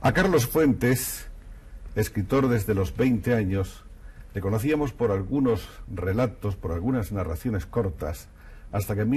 A Carlos Fuentes, escritor desde los 20 años, le conocíamos por algunos relatos, por algunas narraciones cortas, hasta que en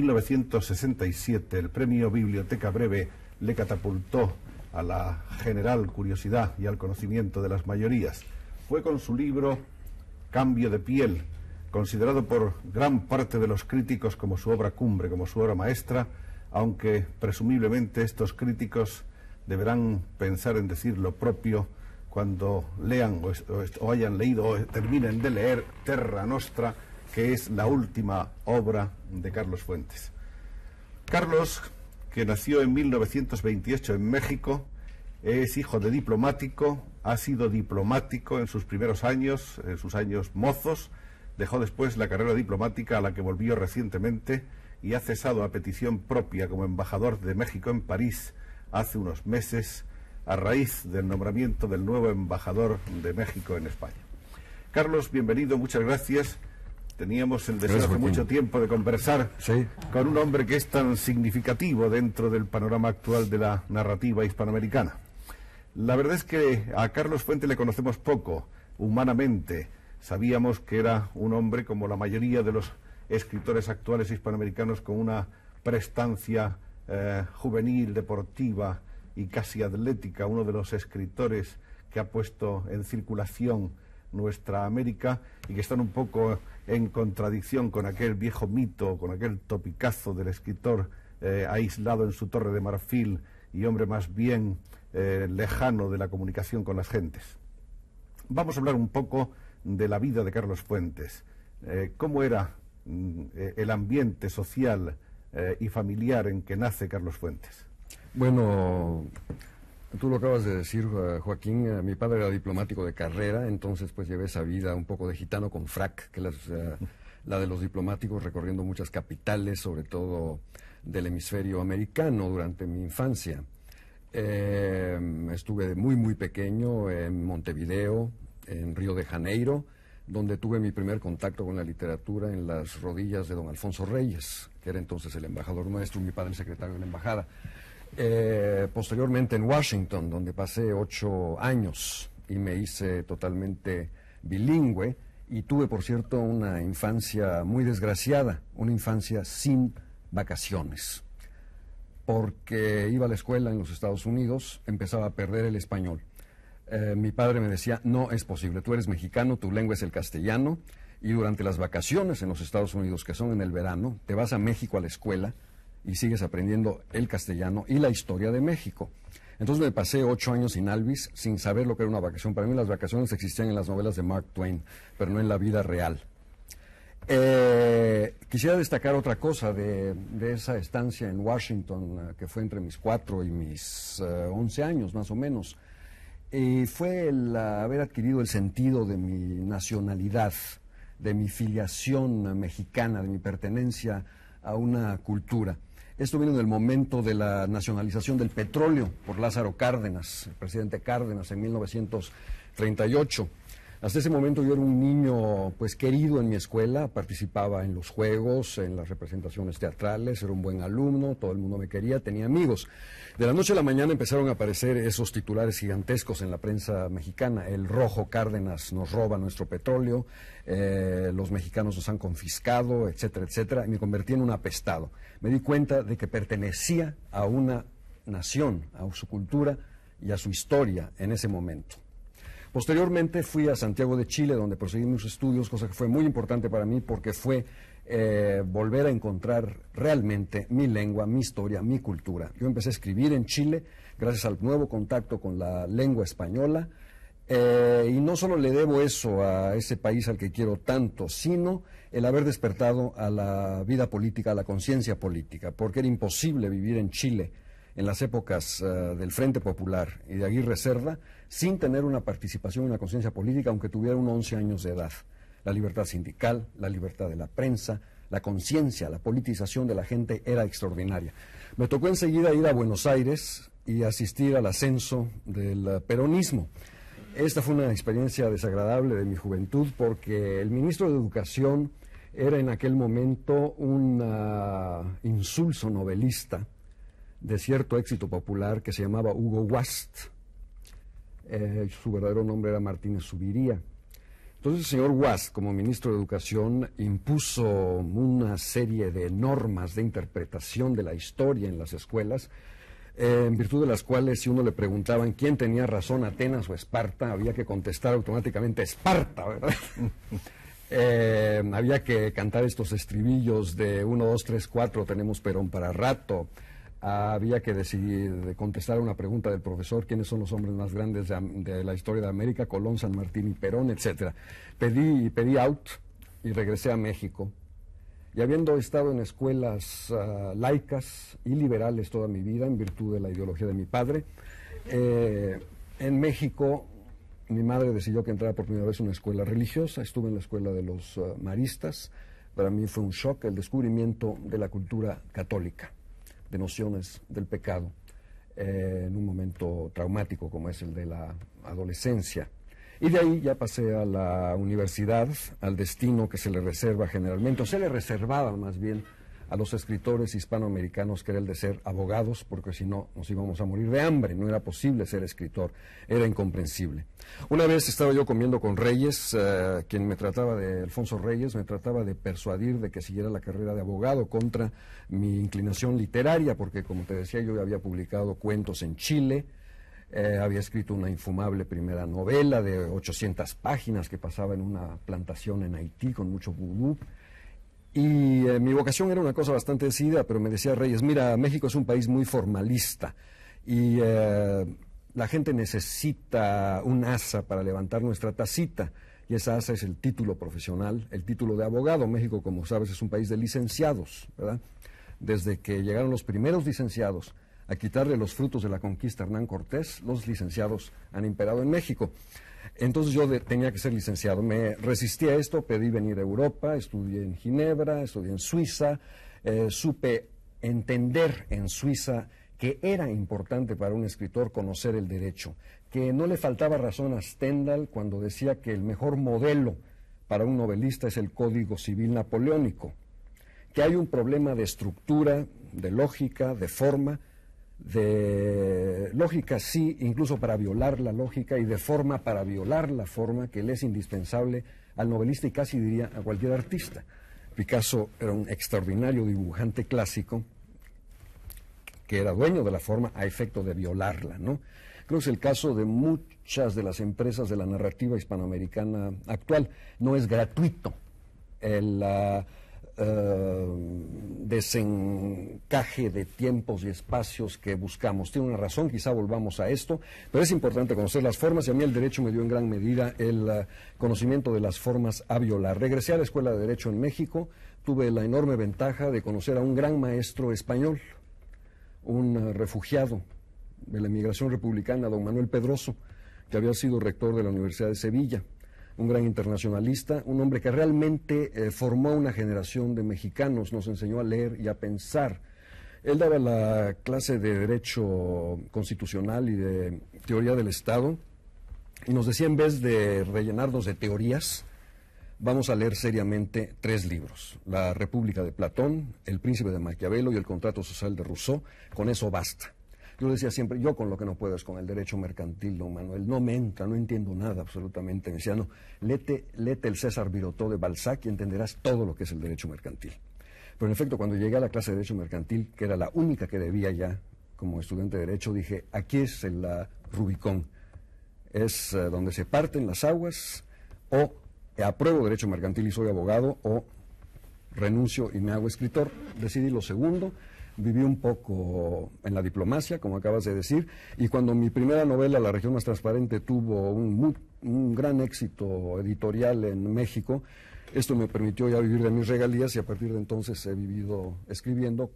1967 el premio Biblioteca Breve le catapultó a la general curiosidad y al conocimiento de las mayorías. Fue con su libro Cambio de piel, considerado por gran parte de los críticos como su obra cumbre, como su obra maestra, aunque presumiblemente estos críticos deberán pensar en decir lo propio cuando lean o hayan leído o terminen de leer Terra Nostra, que es la última obra de Carlos Fuentes. Carlos, que nació en 1928 en México, es hijo de diplomático, ha sido diplomático en sus primeros años, en sus años mozos, dejó después la carrera diplomática a la que volvió recientemente y ha cesado a petición propia como embajador de México en París hace unos meses, a raíz del nombramiento del nuevo embajador de México en España. Carlos, bienvenido, muchas gracias. Teníamos el deseo hace mucho tiempo de conversar con un hombre que es tan significativo dentro del panorama actual de la narrativa hispanoamericana. La verdad es que a Carlos Fuentes le conocemos poco, humanamente. Sabíamos que era un hombre como la mayoría de los escritores actuales hispanoamericanos, con una prestancia juvenil, deportiva y casi atlética, uno de los escritores que ha puesto en circulación nuestra América y que están un poco en contradicción con aquel viejo mito, con aquel topicazo del escritor aislado en su torre de marfil y hombre más bien lejano de la comunicación con las gentes. Vamos a hablar un poco de la vida de Carlos Fuentes. ¿Cómo era el ambiente social y familiar en que nace Carlos Fuentes? Bueno, tú lo acabas de decir, Joaquín. Mi padre era diplomático de carrera, entonces pues llevé esa vida un poco de gitano con frac, que la de los diplomáticos, recorriendo muchas capitales, sobre todo del hemisferio americano, durante mi infancia. Estuve muy pequeño en Montevideo, en Río de Janeiro, donde tuve mi primer contacto con la literatura en las rodillas de don Alfonso Reyes, que era entonces el embajador nuestro, mi padre el secretario de la embajada. Posteriormente en Washington, donde pasé 8 años y me hice totalmente bilingüe, y tuve, por cierto, una infancia muy desgraciada, una infancia sin vacaciones, porque iba a la escuela en los Estados Unidos, empezaba a perder el español. Mi padre me decía, no es posible, tú eres mexicano, tu lengua es el castellano, y durante las vacaciones en los Estados Unidos, que son en el verano, te vas a México a la escuela y sigues aprendiendo el castellano y la historia de México. Entonces me pasé 8 años sin Alvis, sin saber lo que era una vacación. Para mí las vacaciones existían en las novelas de Mark Twain, pero no en la vida real. Quisiera destacar otra cosa de esa estancia en Washington, que fue entre mis 4 y mis 11 años, más o menos. Fue el haber adquirido el sentido de mi nacionalidad, de mi filiación mexicana, de mi pertenencia a una cultura. Esto vino en el momento de la nacionalización del petróleo por Lázaro Cárdenas, el presidente Cárdenas, en 1938. Hasta ese momento yo era un niño pues querido en mi escuela, participaba en los juegos, en las representaciones teatrales, era un buen alumno, todo el mundo me quería, tenía amigos. De la noche a la mañana empezaron a aparecer esos titulares gigantescos en la prensa mexicana: el rojo Cárdenas nos roba nuestro petróleo, los mexicanos nos han confiscado, etcétera, etcétera, y me convertí en un apestado. Me di cuenta de que pertenecía a una nación, a su cultura y a su historia en ese momento. Posteriormente fui a Santiago de Chile, donde proseguí mis estudios, cosa que fue muy importante para mí porque fue volver a encontrar realmente mi lengua, mi historia, mi cultura. Yo empecé a escribir en Chile gracias al nuevo contacto con la lengua española, y no solo le debo eso a ese país al que quiero tanto, sino el haber despertado a la vida política, a la conciencia política, porque era imposible vivir en Chile en las épocas del Frente Popular y de Aguirre Cerda sin tener una participación y una conciencia política, aunque tuviera unos 11 años de edad. La libertad sindical, la libertad de la prensa, la conciencia, la politización de la gente era extraordinaria. Me tocó enseguida ir a Buenos Aires y asistir al ascenso del peronismo. Esta fue una experiencia desagradable de mi juventud porque el ministro de Educación era en aquel momento un insulso novelista de cierto éxito popular que se llamaba Hugo Wast. Su verdadero nombre era Martínez Subiría. Entonces el señor Guas, como ministro de Educación, impuso una serie de normas de interpretación de la historia en las escuelas, en virtud de las cuales, si uno le preguntaban quién tenía razón, Atenas o Esparta, había que contestar automáticamente Esparta, ¿verdad? Había que cantar estos estribillos de 1, 2, 3, 4, tenemos Perón para rato. Había que decidir, contestar a una pregunta del profesor, quiénes son los hombres más grandes de la historia de América, Colón, San Martín y Perón, etcétera. Pedí out y regresé a México. Y habiendo estado en escuelas laicas y liberales toda mi vida, en virtud de la ideología de mi padre, en México mi madre decidió que entrara por primera vez a una escuela religiosa. Estuve en la escuela de los maristas. Para mí fue un shock el descubrimiento de la cultura católica, de nociones del pecado, en un momento traumático como es el de la adolescencia. Y de ahí ya pasé a la universidad, al destino que se le reserva generalmente, o se le reservaba más bien a los escritores hispanoamericanos, que era el de ser abogados, porque si no nos íbamos a morir de hambre, no era posible ser escritor, era incomprensible. Una vez estaba yo comiendo con Reyes, quien me trataba de, Alfonso Reyes, me trataba de persuadir de que siguiera la carrera de abogado contra mi inclinación literaria, porque como te decía, yo había publicado cuentos en Chile, había escrito una infumable primera novela de 800 páginas que pasaba en una plantación en Haití con mucho vudú. Y mi vocación era una cosa bastante decidida, pero me decía Reyes, mira, México es un país muy formalista y la gente necesita un asa para levantar nuestra tacita, y esa asa es el título profesional, el título de abogado. México, como sabes, es un país de licenciados, ¿verdad? Desde que llegaron los primeros licenciados a quitarle los frutos de la conquista a Hernán Cortés, los licenciados han imperado en México. Entonces yo tenía que ser licenciado. Me resistí a esto, pedí venir a Europa, estudié en Ginebra, estudié en Suiza, supe entender en Suiza que era importante para un escritor conocer el derecho, que no le faltaba razón a Stendhal cuando decía que el mejor modelo para un novelista es el Código Civil Napoleónico, que hay un problema de estructura, de lógica, de forma, de lógica sí, incluso para violar la lógica, y de forma para violar la forma, que le es indispensable al novelista y casi diría a cualquier artista. Picasso era un extraordinario dibujante clásico que era dueño de la forma a efecto de violarla, ¿no? Creo que es el caso de muchas de las empresas de la narrativa hispanoamericana actual. No es gratuito el desencaje de tiempos y espacios que buscamos. Tiene una razón, quizá volvamos a esto, pero es importante conocer las formas, y a mí el derecho me dio en gran medida el conocimiento de las formas a violar. Regresé a la Escuela de Derecho en México, tuve la enorme ventaja de conocer a un gran maestro español, un refugiado de la emigración republicana, don Manuel Pedroso, que había sido rector de la Universidad de Sevilla, un gran internacionalista, un hombre que realmente formó una generación de mexicanos, nos enseñó a leer y a pensar. Él daba la clase de Derecho Constitucional y de Teoría del Estado, y nos decía, en vez de rellenarnos de teorías, vamos a leer seriamente 3 libros: La República de Platón, El Príncipe de Maquiavelo y El Contrato Social de Rousseau. Con eso basta. Yo decía siempre, yo con lo que no puedo es con el derecho mercantil, don Manuel, no me entra, no entiendo nada absolutamente. Me decía, no, léete el César Birotteau de Balzac y entenderás todo lo que es el derecho mercantil. Pero en efecto, cuando llegué a la clase de derecho mercantil, que era la única que debía ya como estudiante de derecho, dije, aquí es el Rubicón, es donde se parten las aguas: o apruebo derecho mercantil y soy abogado, o renuncio y me hago escritor. Decidí lo segundo. Viví un poco en la diplomacia, como acabas de decir, y cuando mi primera novela, La Región Más Transparente, tuvo un gran éxito editorial en México, esto me permitió ya vivir de mis regalías, y a partir de entonces he vivido escribiendo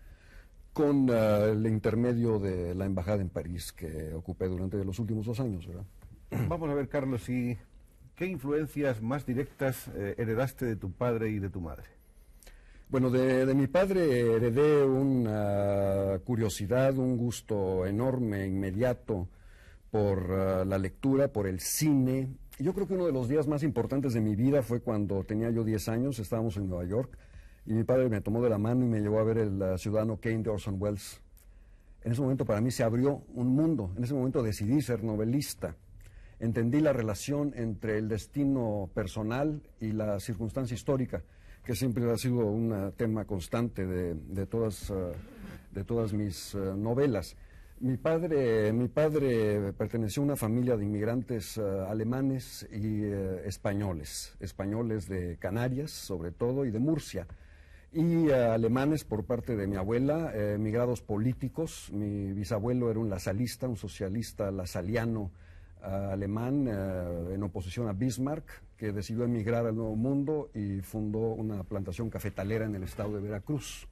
con el intermedio de la embajada en París, que ocupé durante los últimos 2 años, ¿verdad? Vamos a ver, Carlos, ¿y qué influencias más directas heredaste de tu padre y de tu madre? Bueno, de mi padre heredé una curiosidad, un gusto enorme, inmediato, por la lectura, por el cine. Yo creo que uno de los días más importantes de mi vida fue cuando tenía yo 10 años, estábamos en Nueva York, y mi padre me tomó de la mano y me llevó a ver El Ciudadano Kane de Orson Welles. En ese momento para mí se abrió un mundo, en ese momento decidí ser novelista. Entendí la relación entre el destino personal y la circunstancia histórica, que siempre ha sido un tema constante de todas mis novelas. Mi padre perteneció a una familia de inmigrantes alemanes y españoles de Canarias sobre todo y de Murcia, y alemanes por parte de mi abuela, migrados políticos. Mi bisabuelo era un lasalista, un socialista lasaliano alemán en oposición a Bismarck, que decidió emigrar al Nuevo Mundo y fundó una plantación cafetalera en el estado de Veracruz.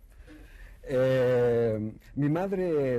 Mi madre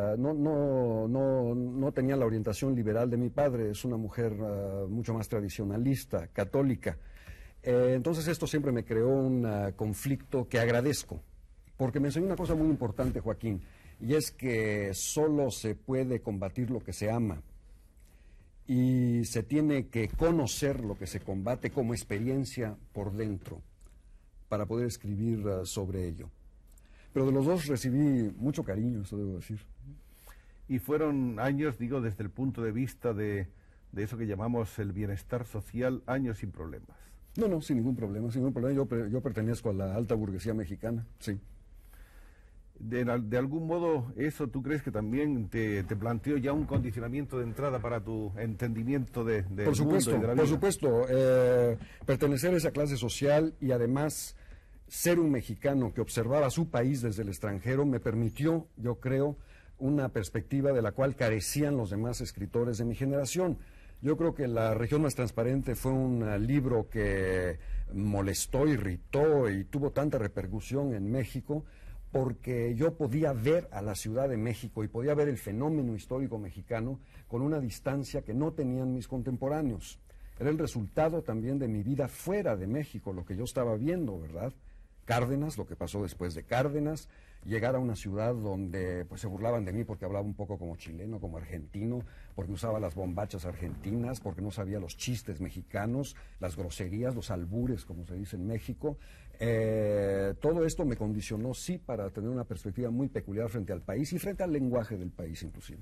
no tenía la orientación liberal de mi padre, es una mujer mucho más tradicionalista, católica. Entonces esto siempre me creó un conflicto que agradezco, porque me enseñó una cosa muy importante, Joaquín, y es que solo se puede combatir lo que se ama, y se tiene que conocer lo que se combate como experiencia por dentro, para poder escribir sobre ello. Pero de los dos recibí mucho cariño, eso debo decir. Y fueron años, digo, desde el punto de vista de eso que llamamos el bienestar social, años sin problemas. No, sin ningún problema, sin ningún problema. Yo pertenezco a la alta burguesía mexicana, sí. De algún modo, ¿eso tú crees que también te planteó ya un condicionamiento de entrada para tu entendimiento del mundo y de la vida? Por supuesto, pertenecer a esa clase social y además ser un mexicano que observaba su país desde el extranjero me permitió, yo creo, una perspectiva de la cual carecían los demás escritores de mi generación. Yo creo que La región más transparente fue un libro que molestó, irritó y tuvo tanta repercusión en México porque yo podía ver a la Ciudad de México y podía ver el fenómeno histórico mexicano con una distancia que no tenían mis contemporáneos. Era el resultado también de mi vida fuera de México, lo que yo estaba viendo, ¿verdad? Cárdenas, lo que pasó después de Cárdenas, llegar a una ciudad donde pues se burlaban de mí porque hablaba un poco como chileno, como argentino, porque usaba las bombachas argentinas, porque no sabía los chistes mexicanos, las groserías, los albures, como se dice en México. Todo esto me condicionó, sí, para tener una perspectiva muy peculiar frente al país y frente al lenguaje del país, inclusive.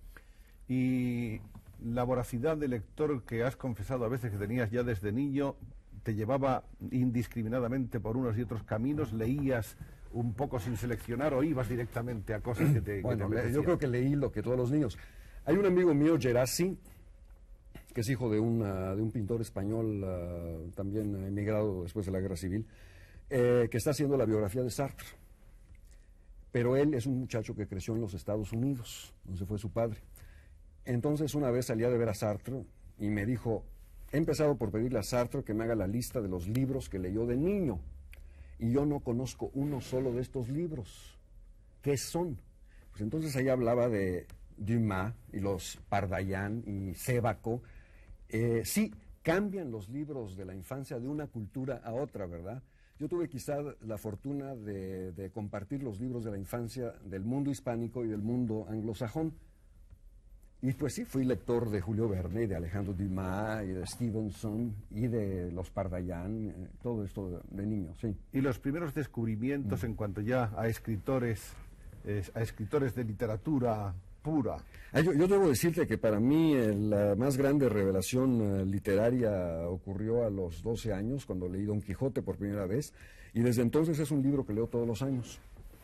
Y la voracidad de lector que has confesado a veces que tenías ya desde niño, ¿te llevaba indiscriminadamente por unos y otros caminos? ¿Leías un poco sin seleccionar o ibas directamente a cosas que te apetecían? Yo creo que leí lo que todos los niños. Hay un amigo mío, Gerasi, que es hijo de un pintor español, también emigrado después de la Guerra Civil, que está haciendo la biografía de Sartre. Pero él es un muchacho que creció en los Estados Unidos, donde fue su padre. Entonces una vez salía de ver a Sartre y me dijo: he empezado por pedirle a Sartre que me haga la lista de los libros que leyó de niño. Y yo no conozco uno solo de estos libros. ¿Qué son? Pues entonces ahí hablaba de Dumas y los Pardaillan y Sébaco. Sí, cambian los libros de la infancia de una cultura a otra, ¿verdad? Yo tuve quizá la fortuna de compartir los libros de la infancia del mundo hispánico y del mundo anglosajón. Y pues sí, fui lector de Julio Verne, de Alejandro Dumas, y de Stevenson, y de los Pardaillan, todo esto de niño, sí. Y los primeros descubrimientos en cuanto ya a escritores de literatura pura. Yo debo decirte que para mí la más grande revelación literaria ocurrió a los 12 años, cuando leí Don Quijote por primera vez, y desde entonces es un libro que leo todos los años.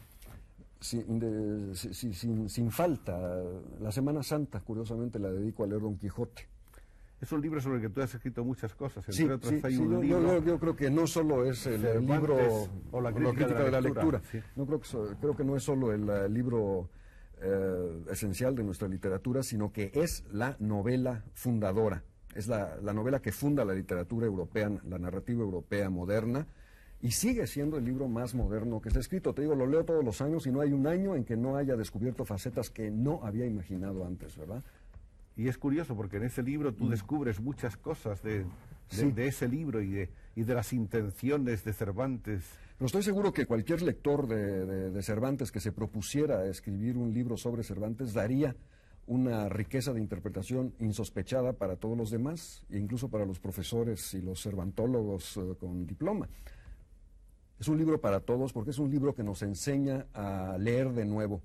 Sin falta. La Semana Santa, curiosamente, la dedico a leer Don Quijote. Es un libro sobre el que tú has escrito muchas cosas, entre otras hay un libro. Yo creo que no solo es el libro o la crítica de la lectura. Sí. No creo que no es solo el libro esencial de nuestra literatura, sino que es la novela fundadora. Es la novela que funda la literatura europea, la narrativa europea moderna. Y sigue siendo el libro más moderno que se ha escrito. Te digo, lo leo todos los años y no hay un año en que no haya descubierto facetas que no había imaginado antes, ¿verdad? Y es curioso porque en ese libro tú descubres muchas cosas de ese libro y de las intenciones de Cervantes. Pero estoy seguro que cualquier lector de Cervantes que se propusiera a escribir un libro sobre Cervantes daría una riqueza de interpretación insospechada para todos los demás, e incluso para los profesores y los cervantólogos con diploma. Es un libro para todos porque es un libro que nos enseña a leer de nuevo,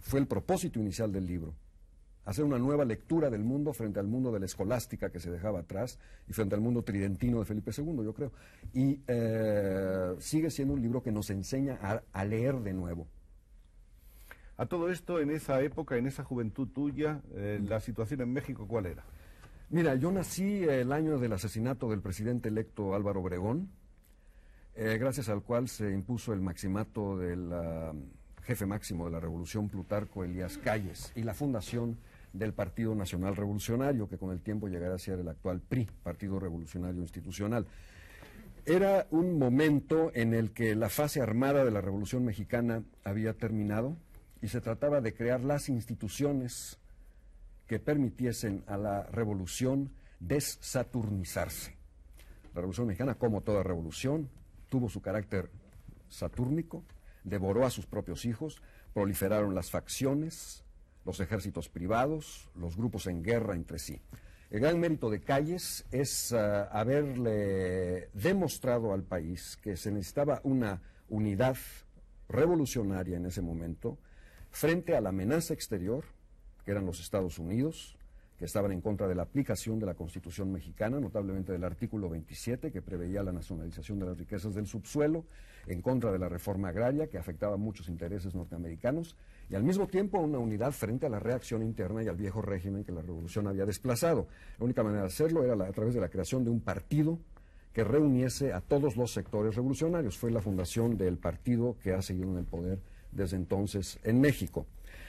fue el propósito inicial del libro. Hacer una nueva lectura del mundo frente al mundo de la escolástica que se dejaba atrás y frente al mundo tridentino de Felipe II, yo creo. Y sigue siendo un libro que nos enseña a leer de nuevo. A todo esto, en esa época, en esa juventud tuya, la situación en México, ¿cuál era? Mira, yo nací el año del asesinato del presidente electo Álvaro Obregón, gracias al cual se impuso el maximato del jefe máximo de la revolución, Plutarco Elías Calles, y la fundación del Partido Nacional Revolucionario, que con el tiempo llegará a ser el actual PRI, Partido Revolucionario Institucional. Era un momento en el que la fase armada de la Revolución Mexicana había terminado y se trataba de crear las instituciones que permitiesen a la revolución dessaturnizarse. La Revolución Mexicana, como toda revolución, tuvo su carácter satúrnico, devoró a sus propios hijos, proliferaron las facciones, los ejércitos privados, los grupos en guerra entre sí. El gran mérito de Calles es haberle demostrado al país que se necesitaba una unidad revolucionaria en ese momento frente a la amenaza exterior, que eran los Estados Unidos, que estaban en contra de la aplicación de la Constitución mexicana, notablemente del artículo 27, que preveía la nacionalización de las riquezas del subsuelo, en contra de la reforma agraria, que afectaba muchos intereses norteamericanos, y al mismo tiempo una unidad frente a la reacción interna y al viejo régimen que la revolución había desplazado. La única manera de hacerlo era a través de la creación de un partido que reuniese a todos los sectores revolucionarios. Fue la fundación del partido que ha seguido en el poder desde entonces en México.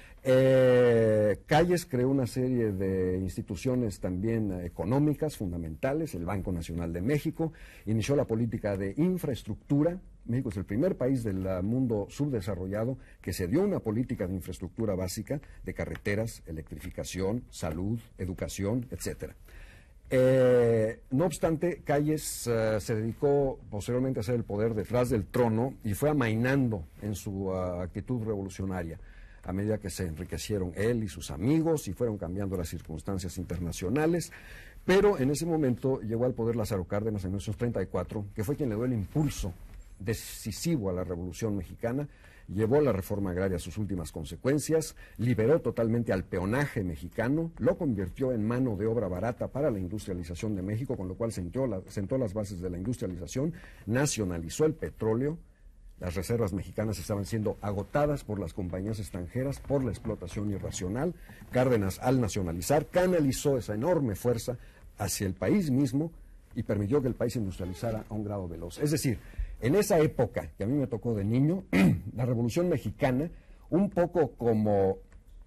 Calles creó una serie de instituciones también económicas fundamentales, el Banco Nacional de México, inició la política de infraestructura. México es el primer país del mundo subdesarrollado que se dio una política de infraestructura básica, de carreteras, electrificación, salud, educación, etcétera. No obstante, Calles se dedicó posteriormente a hacer el poder detrás del trono y fue amainando en su actitud revolucionaria a medida que se enriquecieron él y sus amigos y fueron cambiando las circunstancias internacionales, pero en ese momento llegó al poder Lázaro Cárdenas en 1934, que fue quien le dio el impulso decisivo a la Revolución Mexicana, llevó la reforma agraria a sus últimas consecuencias, liberó totalmente al peonaje mexicano, lo convirtió en mano de obra barata para la industrialización de México, con lo cual sentó las bases de la industrialización, nacionalizó el petróleo. Las reservas mexicanas estaban siendo agotadas por las compañías extranjeras por la explotación irracional. Cárdenas, al nacionalizar, canalizó esa enorme fuerza hacia el país mismo y permitió que el país se industrializara a un grado veloz. Es decir, en esa época que a mí me tocó de niño, la Revolución Mexicana, un poco como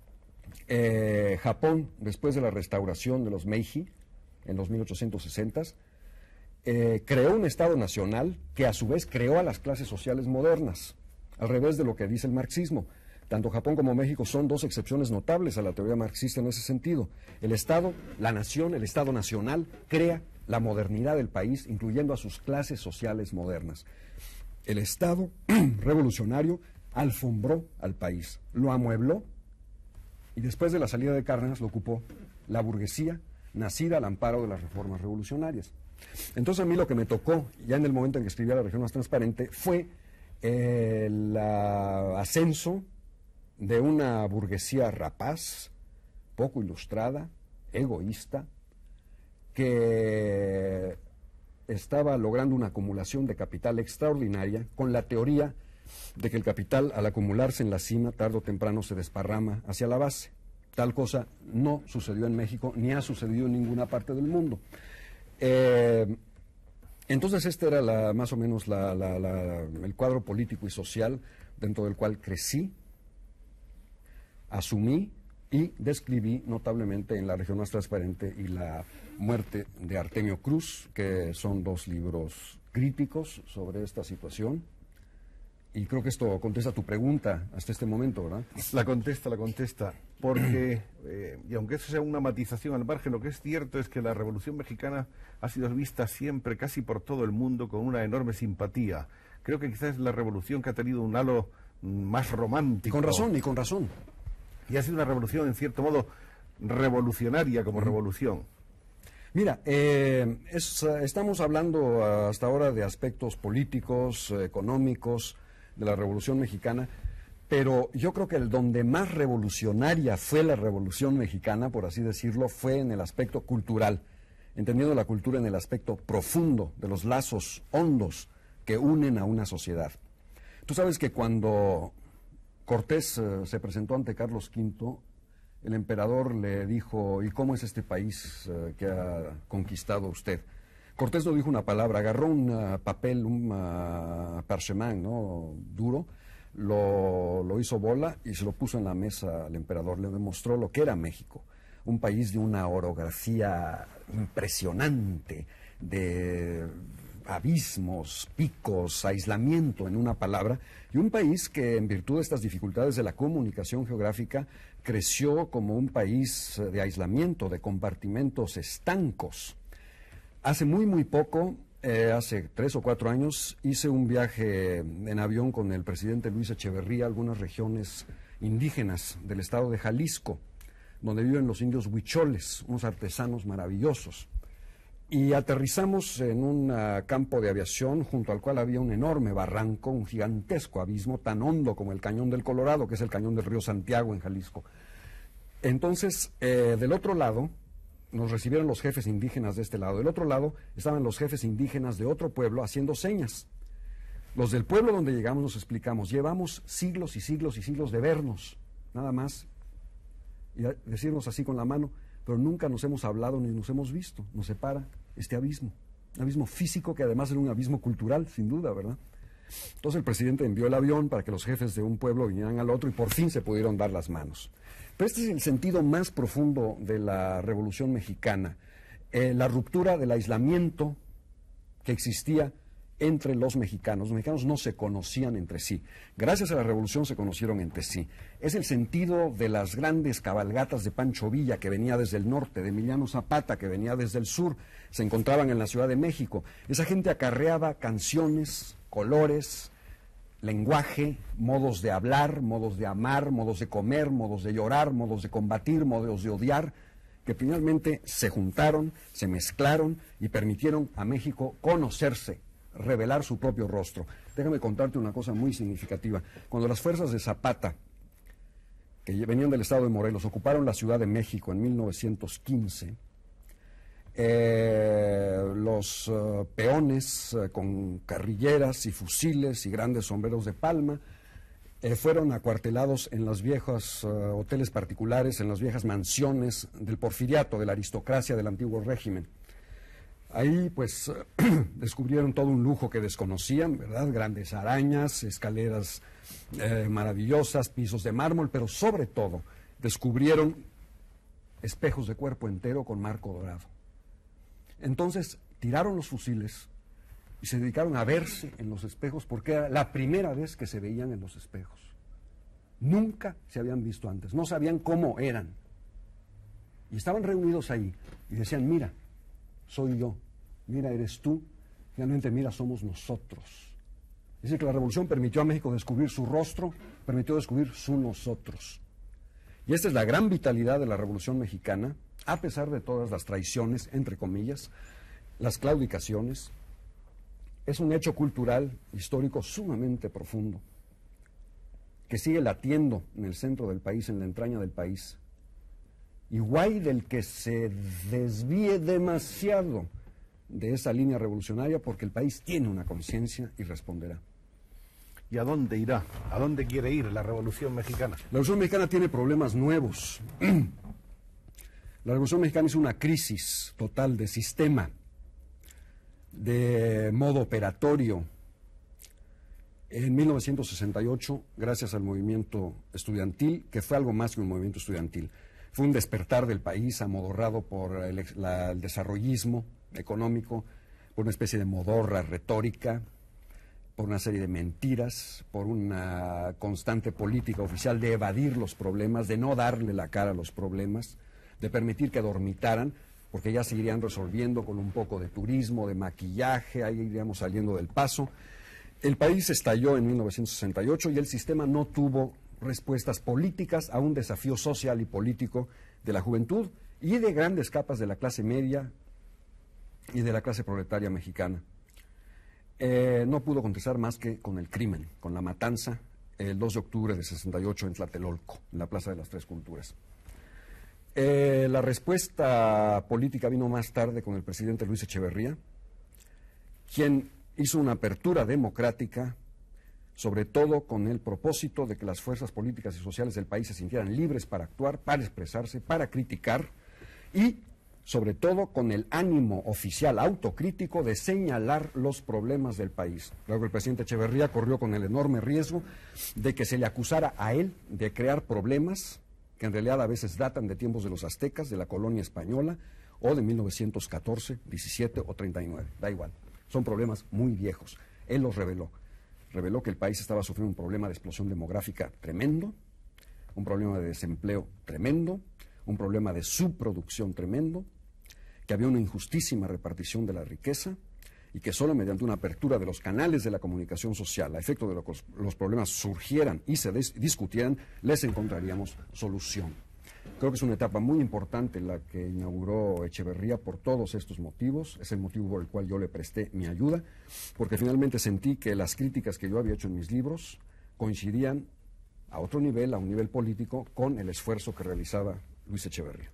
Japón después de la restauración de los Meiji en los 1860s, creó un Estado nacional que a su vez creó a las clases sociales modernas, al revés de lo que dice el marxismo. Tanto Japón como México son dos excepciones notables a la teoría marxista en ese sentido. El Estado, la nación, el Estado nacional crea la modernidad del país, incluyendo a sus clases sociales modernas. El Estado revolucionario alfombró al país, lo amuebló y después de la salida de Cárdenas lo ocupó la burguesía, nacida al amparo de las reformas revolucionarias. Entonces a mí lo que me tocó, ya en el momento en que escribía La Región Más Transparente, fue el ascenso de una burguesía rapaz, poco ilustrada, egoísta, que estaba logrando una acumulación de capital extraordinaria con la teoría de que el capital, al acumularse en la cima, tarde o temprano se desparrama hacia la base. Tal cosa no sucedió en México ni ha sucedido en ninguna parte del mundo. Entonces este era más o menos el cuadro político y social dentro del cual crecí, asumí y describí notablemente en La Región Más Transparente y La Muerte de Artemio Cruz, que son dos libros críticos sobre esta situación. Y creo que esto contesta tu pregunta hasta este momento, ¿verdad? La contesta, porque, y aunque eso sea una matización al margen, lo que es cierto es que la Revolución Mexicana ha sido vista siempre, casi por todo el mundo, con una enorme simpatía. Creo que quizás es la revolución que ha tenido un halo más romántico. Y con razón, y con razón. Y ha sido una revolución, en cierto modo, revolucionaria como revolución. Mira, estamos hablando hasta ahora de aspectos políticos, económicos, de la Revolución Mexicana, Pero yo creo que el donde más revolucionaria fue la Revolución Mexicana, por así decirlo, fue en el aspecto cultural, entendiendo la cultura en el aspecto profundo de los lazos hondos que unen a una sociedad. Tú sabes que cuando Cortés se presentó ante Carlos V, el emperador le dijo: ¿y cómo es este país que ha conquistado usted? Cortés no dijo una palabra, agarró un papel, un parchemán, ¿no?, duro, lo hizo bola y se lo puso en la mesa al emperador. Le demostró lo que era México, un país de una orografía impresionante, de abismos, picos, aislamiento, en una palabra, y un país que, en virtud de estas dificultades de la comunicación geográfica, creció como un país de aislamiento, de compartimentos estancos. Hace muy poco, hace 3 o 4 años, hice un viaje en avión con el presidente Luis Echeverría a algunas regiones indígenas del estado de Jalisco, donde viven los indios huicholes, unos artesanos maravillosos. Y aterrizamos en un campo de aviación junto al cual había un enorme barranco, un gigantesco abismo tan hondo como el Cañón del Colorado, que es el cañón del río Santiago en Jalisco. Entonces, del otro lado, nos recibieron los jefes indígenas de este lado. Del otro lado estaban los jefes indígenas de otro pueblo haciendo señas. Los del pueblo donde llegamos nos explicamos: llevamos siglos y siglos y siglos de vernos, nada más, y decirnos así con la mano, pero nunca nos hemos hablado ni nos hemos visto. Nos separa este abismo, un abismo físico que además era un abismo cultural, sin duda, ¿verdad? Entonces el presidente envió el avión para que los jefes de un pueblo vinieran al otro y por fin se pudieron dar las manos. Pero este es el sentido más profundo de la Revolución Mexicana, la ruptura del aislamiento que existía entre los mexicanos. Los mexicanos no se conocían entre sí. Gracias a la Revolución se conocieron entre sí. Es el sentido de las grandes cabalgatas de Pancho Villa, que venía desde el norte, de Emiliano Zapata, que venía desde el sur, se encontraban en la Ciudad de México. Esa gente acarreaba canciones, colores, lenguaje, modos de hablar, modos de amar, modos de comer, modos de llorar, modos de combatir, modos de odiar, que finalmente se juntaron, se mezclaron y permitieron a México conocerse, revelar su propio rostro. Déjame contarte una cosa muy significativa. Cuando las fuerzas de Zapata, que venían del estado de Morelos, ocuparon la Ciudad de México en 1915, los peones con carrilleras y fusiles y grandes sombreros de palma fueron acuartelados en los viejos hoteles particulares, en las viejas mansiones del porfiriato, de la aristocracia del antiguo régimen. Ahí pues descubrieron todo un lujo que desconocían, ¿verdad? Grandes arañas, escaleras maravillosas, pisos de mármol, pero sobre todo descubrieron espejos de cuerpo entero con marco dorado. Entonces tiraron los fusiles y se dedicaron a verse en los espejos, porque era la primera vez que se veían en los espejos. Nunca se habían visto antes, no sabían cómo eran. Y estaban reunidos ahí y decían: mira, soy yo, mira, eres tú, finalmente mira, somos nosotros. Es decir, que la Revolución permitió a México descubrir su rostro, permitió descubrir su nosotros. Y esta es la gran vitalidad de la Revolución Mexicana, a pesar de todas las traiciones, entre comillas, las claudicaciones. Es un hecho cultural, histórico sumamente profundo, que sigue latiendo en el centro del país, en la entraña del país. Y guay del que se desvíe demasiado de esa línea revolucionaria, porque el país tiene una conciencia y responderá. ¿Y a dónde irá? ¿A dónde quiere ir la Revolución Mexicana? La Revolución Mexicana tiene problemas nuevos. La Revolución Mexicana es una crisis total de sistema, de modo operatorio. En 1968, gracias al movimiento estudiantil, que fue algo más que un movimiento estudiantil, fue un despertar del país amodorrado por el desarrollismo económico, por una especie de modorra retórica, por una serie de mentiras, por una constante política oficial de evadir los problemas, de no darle la cara a los problemas, de permitir que dormitaran, porque ya se irían resolviendo con un poco de turismo, de maquillaje, ahí iríamos saliendo del paso. El país estalló en 1968 y el sistema no tuvo respuestas políticas a un desafío social y político de la juventud y de grandes capas de la clase media y de la clase proletaria mexicana. No pudo contestar más que con el crimen, con la matanza el 2 de octubre de 68 en Tlatelolco, en la Plaza de las Tres Culturas. La respuesta política vino más tarde con el presidente Luis Echeverría, quien hizo una apertura democrática, sobre todo con el propósito de que las fuerzas políticas y sociales del país se sintieran libres para actuar, para expresarse, para criticar y sobre todo con el ánimo oficial autocrítico de señalar los problemas del país. Luego el presidente Echeverría corrió con el enorme riesgo de que se le acusara a él de crear problemas que en realidad a veces datan de tiempos de los aztecas, de la colonia española, o de 1914, 17 o 39, da igual. Son problemas muy viejos. Él los reveló. Reveló que el país estaba sufriendo un problema de explosión demográfica tremendo, un problema de desempleo tremendo, un problema de subproducción tremendo, que había una injustísima repartición de la riqueza y que solo mediante una apertura de los canales de la comunicación social, a efecto de que los problemas surgieran y se discutieran, les encontraríamos solución. Creo que es una etapa muy importante la que inauguró Echeverría por todos estos motivos. Es el motivo por el cual yo le presté mi ayuda, porque finalmente sentí que las críticas que yo había hecho en mis libros coincidían a otro nivel, a un nivel político, con el esfuerzo que realizaba Luis Echeverría.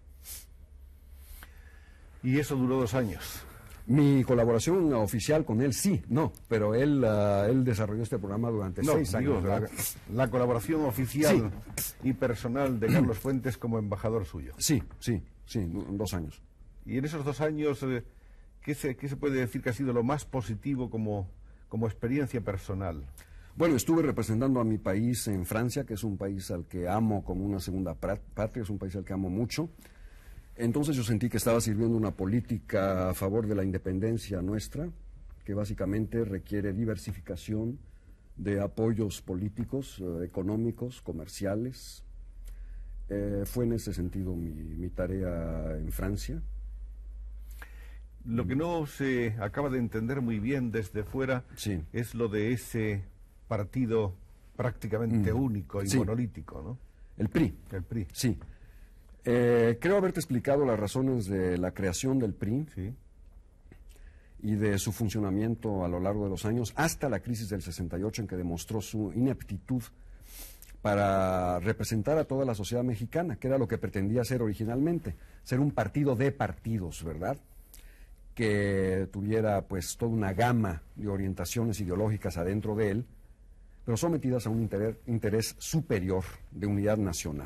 Y eso duró 2 años. Mi colaboración oficial con él sí, no, pero él desarrolló este programa durante 6 años. La colaboración oficial y personal de Carlos Fuentes como embajador suyo. Sí, 2 años. Y en esos 2 años, ¿qué se puede decir que ha sido lo más positivo como experiencia personal? Bueno, estuve representando a mi país en Francia, que es un país al que amo como una segunda patria, es un país al que amo mucho. Entonces yo sentí que estaba sirviendo una política a favor de la independencia nuestra, que básicamente requiere diversificación de apoyos políticos, económicos, comerciales. Fue en ese sentido mi tarea en Francia. Lo que no se acaba de entender muy bien desde fuera es lo de ese partido prácticamente único y monolítico, ¿no? El PRI. El PRI. Sí. Creo haberte explicado las razones de la creación del PRI y de su funcionamiento a lo largo de los años, hasta la crisis del 68, en que demostró su ineptitud para representar a toda la sociedad mexicana, que era lo que pretendía ser originalmente, ser un partido de partidos, ¿verdad?, que tuviera pues toda una gama de orientaciones ideológicas adentro de él, pero sometidas a un interés superior de unidad nacional.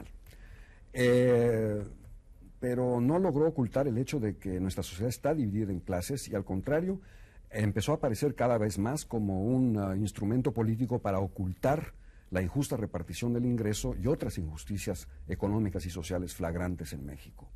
Pero no logró ocultar el hecho de que nuestra sociedad está dividida en clases y, al contrario, empezó a aparecer cada vez más como un instrumento político para ocultar la injusta repartición del ingreso y otras injusticias económicas y sociales flagrantes en México.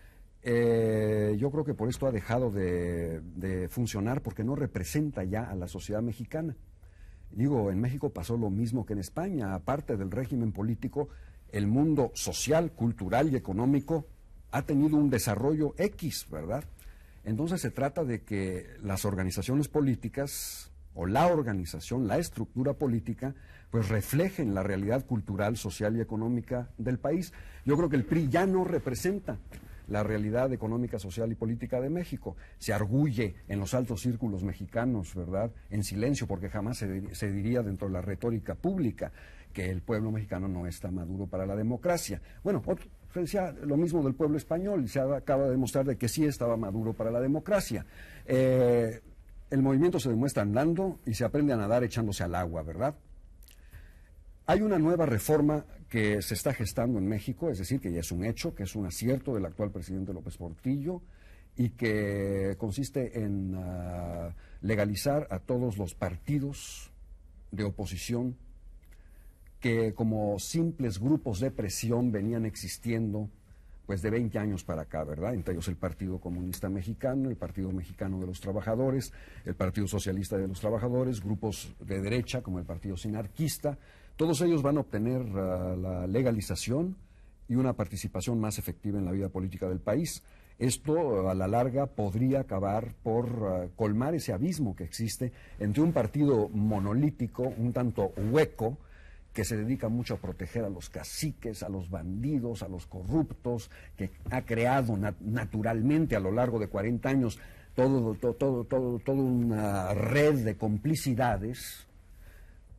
Yo creo que por esto ha dejado de funcionar, porque no representa ya a la sociedad mexicana. Digo, en México pasó lo mismo que en España. Aparte del régimen político, el mundo social, cultural y económico ha tenido un desarrollo X, ¿verdad? Entonces se trata de que las organizaciones políticas, o la organización, la estructura política, pues reflejen la realidad cultural, social y económica del país. Yo creo que el PRI ya no representa la realidad económica, social y política de México. Se arguye en los altos círculos mexicanos, ¿verdad?, en silencio, porque jamás se diría dentro de la retórica pública que el pueblo mexicano no está maduro para la democracia. Bueno, se decía lo mismo del pueblo español, y se acaba de demostrar de que sí estaba maduro para la democracia. El movimiento se demuestra andando y se aprende a nadar echándose al agua, ¿verdad? Hay una nueva reforma que se está gestando en México, es decir, que ya es un hecho, que es un acierto del actual presidente López Portillo, y que consiste en legalizar a todos los partidos de oposición que como simples grupos de presión venían existiendo pues de 20 años para acá, ¿verdad? Entre ellos el Partido Comunista Mexicano, el Partido Mexicano de los Trabajadores, el Partido Socialista de los Trabajadores, grupos de derecha como el Partido Sinarquista. Todos ellos van a obtener la legalización y una participación más efectiva en la vida política del país. Esto, a la larga, podría acabar por colmar ese abismo que existe entre un partido monolítico, un tanto hueco, que se dedica mucho a proteger a los caciques, a los bandidos, a los corruptos, que ha creado naturalmente a lo largo de 40 años toda una red de complicidades,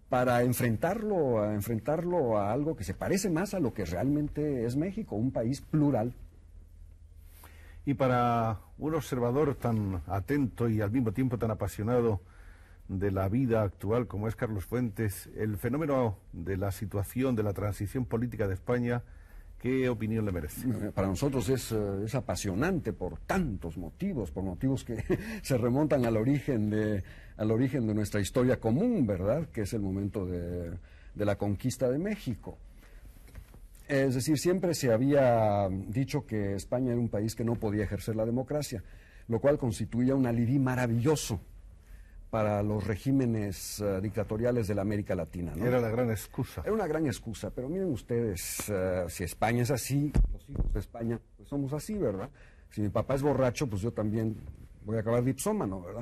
para enfrentarlo a algo que se parece más a lo que realmente es México, un país plural. Y para un observador tan atento y al mismo tiempo tan apasionado de la vida actual como es Carlos Fuentes, el fenómeno de la situación, de la transición política de España, ¿qué opinión le merece? Para nosotros es apasionante por tantos motivos, por motivos que se remontan al origen de nuestra historia común, ¿verdad? Que es el momento de la conquista de México. Es decir, siempre se había dicho que España era un país que no podía ejercer la democracia, lo cual constituía un aliví maravilloso para los regímenes dictatoriales de la América Latina, ¿no? Era la gran excusa. Era una gran excusa, pero miren ustedes, si España es así, los hijos de España pues somos así, ¿verdad? Si mi papá es borracho, pues yo también voy a acabar dipsómano, ¿verdad?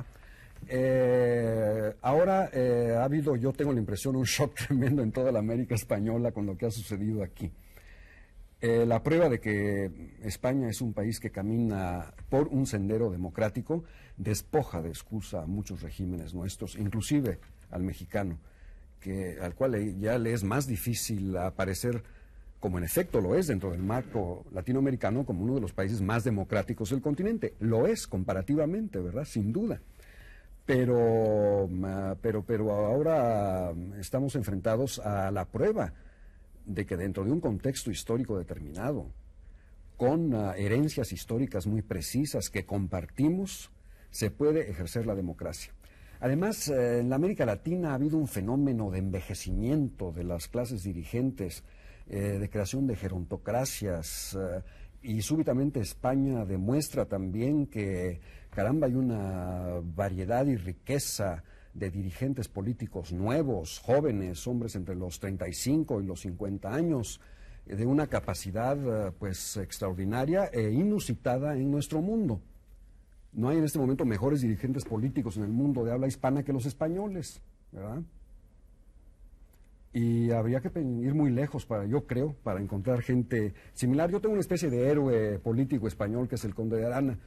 Ahora ha habido, yo tengo la impresión, un shock tremendo en toda la América española con lo que ha sucedido aquí. La prueba de que España es un país que camina por un sendero democrático despoja de excusa a muchos regímenes nuestros, inclusive al mexicano, al cual ya le es más difícil aparecer, como en efecto lo es dentro del marco latinoamericano, como uno de los países más democráticos del continente. Lo es comparativamente, ¿verdad? Sin duda. Pero ahora estamos enfrentados a la prueba de que dentro de un contexto histórico determinado, con herencias históricas muy precisas que compartimos, se puede ejercer la democracia. Además, en la América Latina ha habido un fenómeno de envejecimiento de las clases dirigentes, de creación de gerontocracias, y súbitamente España demuestra también que, caramba, hay una variedad y riqueza de dirigentes políticos nuevos, jóvenes, hombres entre los 35 y los 50 años, de una capacidad pues extraordinaria e inusitada en nuestro mundo. No hay en este momento mejores dirigentes políticos en el mundo de habla hispana que los españoles, ¿verdad? Y habría que ir muy lejos, yo creo, para encontrar gente similar. Yo tengo una especie de héroe político español que es el Conde de Arana,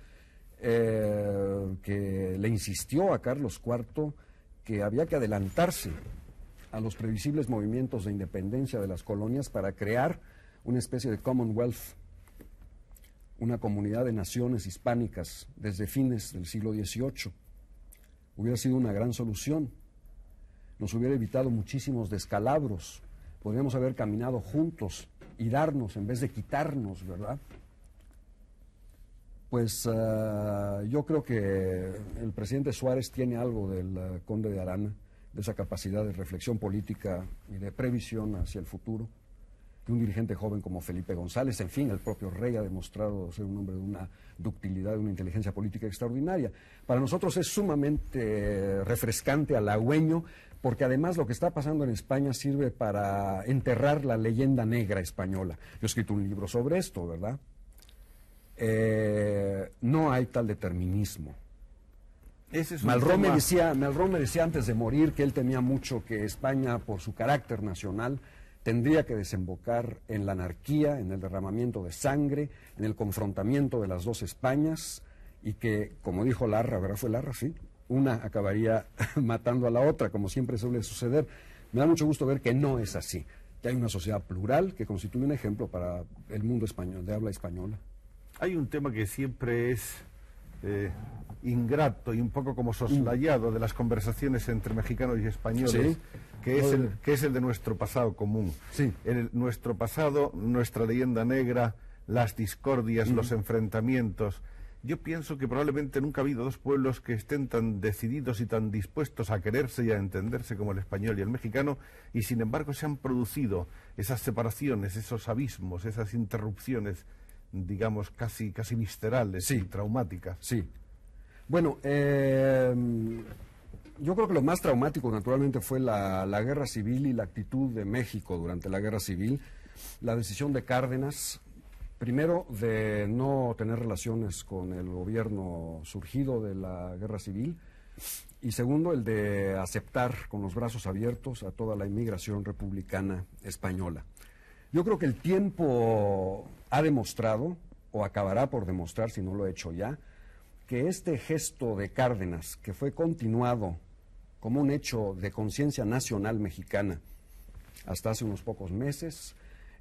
que le insistió a Carlos IV que había que adelantarse a los previsibles movimientos de independencia de las colonias para crear una especie de Commonwealth, una comunidad de naciones hispánicas desde fines del siglo XVIII. Hubiera sido una gran solución, nos hubiera evitado muchísimos descalabros, podríamos haber caminado juntos y darnos en vez de quitarnos, ¿verdad? Pues yo creo que el presidente Suárez tiene algo del Conde de Arana, de esa capacidad de reflexión política y de previsión hacia el futuro. Y un dirigente joven como Felipe González, en fin, el propio rey ha demostrado ser un hombre de una ductilidad, de una inteligencia política extraordinaria. Para nosotros es sumamente refrescante, halagüeño, porque además lo que está pasando en España sirve para enterrar la leyenda negra española. Yo he escrito un libro sobre esto, ¿verdad? No hay tal determinismo. Malraux me decía antes de morir que él temía mucho que España, por su carácter nacional, tendría que desembocar en la anarquía, en el derramamiento de sangre, en el confrontamiento de las dos Españas, y que, como dijo Larra, ¿verdad? Fue Larra, sí, una acabaría matando a la otra, como siempre suele suceder. Me da mucho gusto ver que no es así, que hay una sociedad plural que constituye un ejemplo para el mundo español, de habla española. Hay un tema que siempre es ingrato y un poco como soslayado de las conversaciones entre mexicanos y españoles, ¿sí? que es el de nuestro pasado común. Sí. Nuestro pasado, nuestra leyenda negra, las discordias, los enfrentamientos. Yo pienso que probablemente nunca ha habido dos pueblos que estén tan decididos y tan dispuestos a quererse y a entenderse como el español y el mexicano, y sin embargo se han producido esas separaciones, esos abismos, esas interrupciones, digamos, casi viscerales, sí, y traumáticas. Sí. Bueno, yo creo que lo más traumático, naturalmente, fue la guerra civil y la actitud de México durante la guerra civil. La decisión de Cárdenas, primero, de no tener relaciones con el gobierno surgido de la guerra civil, y segundo, el de aceptar con los brazos abiertos a toda la inmigración republicana española. Yo creo que el tiempo ha demostrado, o acabará por demostrar, si no lo ha hecho ya, que este gesto de Cárdenas, que fue continuado como un hecho de conciencia nacional mexicana hasta hace unos pocos meses.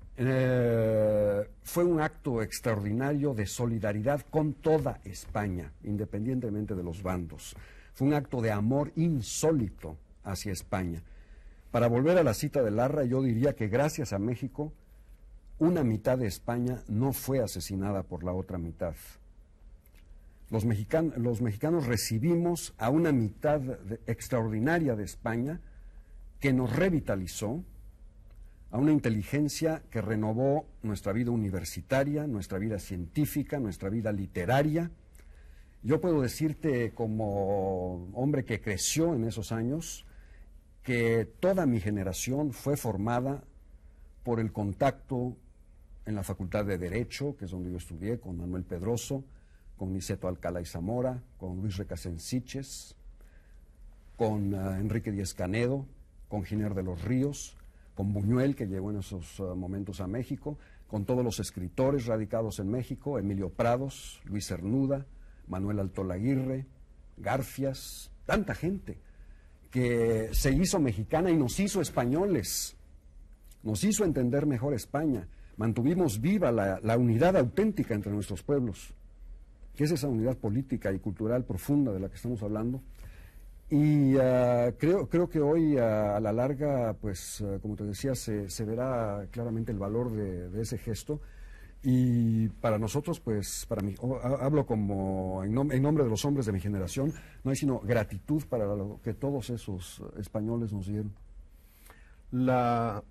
Fue un acto extraordinario de solidaridad con toda España, independientemente de los bandos. Fue un acto de amor insólito hacia España. Para volver a la cita de Larra, yo diría que gracias a México, una mitad de España no fue asesinada por la otra mitad. Los mexicanos recibimos a una mitad extraordinaria de España que nos revitalizó, a una inteligencia que renovó nuestra vida universitaria, nuestra vida científica, nuestra vida literaria. Yo puedo decirte, como hombre que creció en esos años, que toda mi generación fue formada por el contacto en la Facultad de Derecho, que es donde yo estudié, con Manuel Pedroso, con Niceto Alcalá y Zamora, con Luis Recasensiches, con Enrique Díez Canedo, con Giner de los Ríos, con Buñuel, que llegó en esos momentos a México, con todos los escritores radicados en México, Emilio Prados, Luis Cernuda, Manuel Altolaguirre, Garfias, tanta gente que se hizo mexicana y nos hizo españoles, nos hizo entender mejor España, mantuvimos viva la unidad auténtica entre nuestros pueblos, que es esa unidad política y cultural profunda de la que estamos hablando. Y creo que hoy a la larga, pues como te decía, se verá claramente el valor de ese gesto. Y para nosotros, pues para mí, hablo como en nombre de los hombres de mi generación, no hay sino gratitud para lo que todos esos españoles nos dieron. La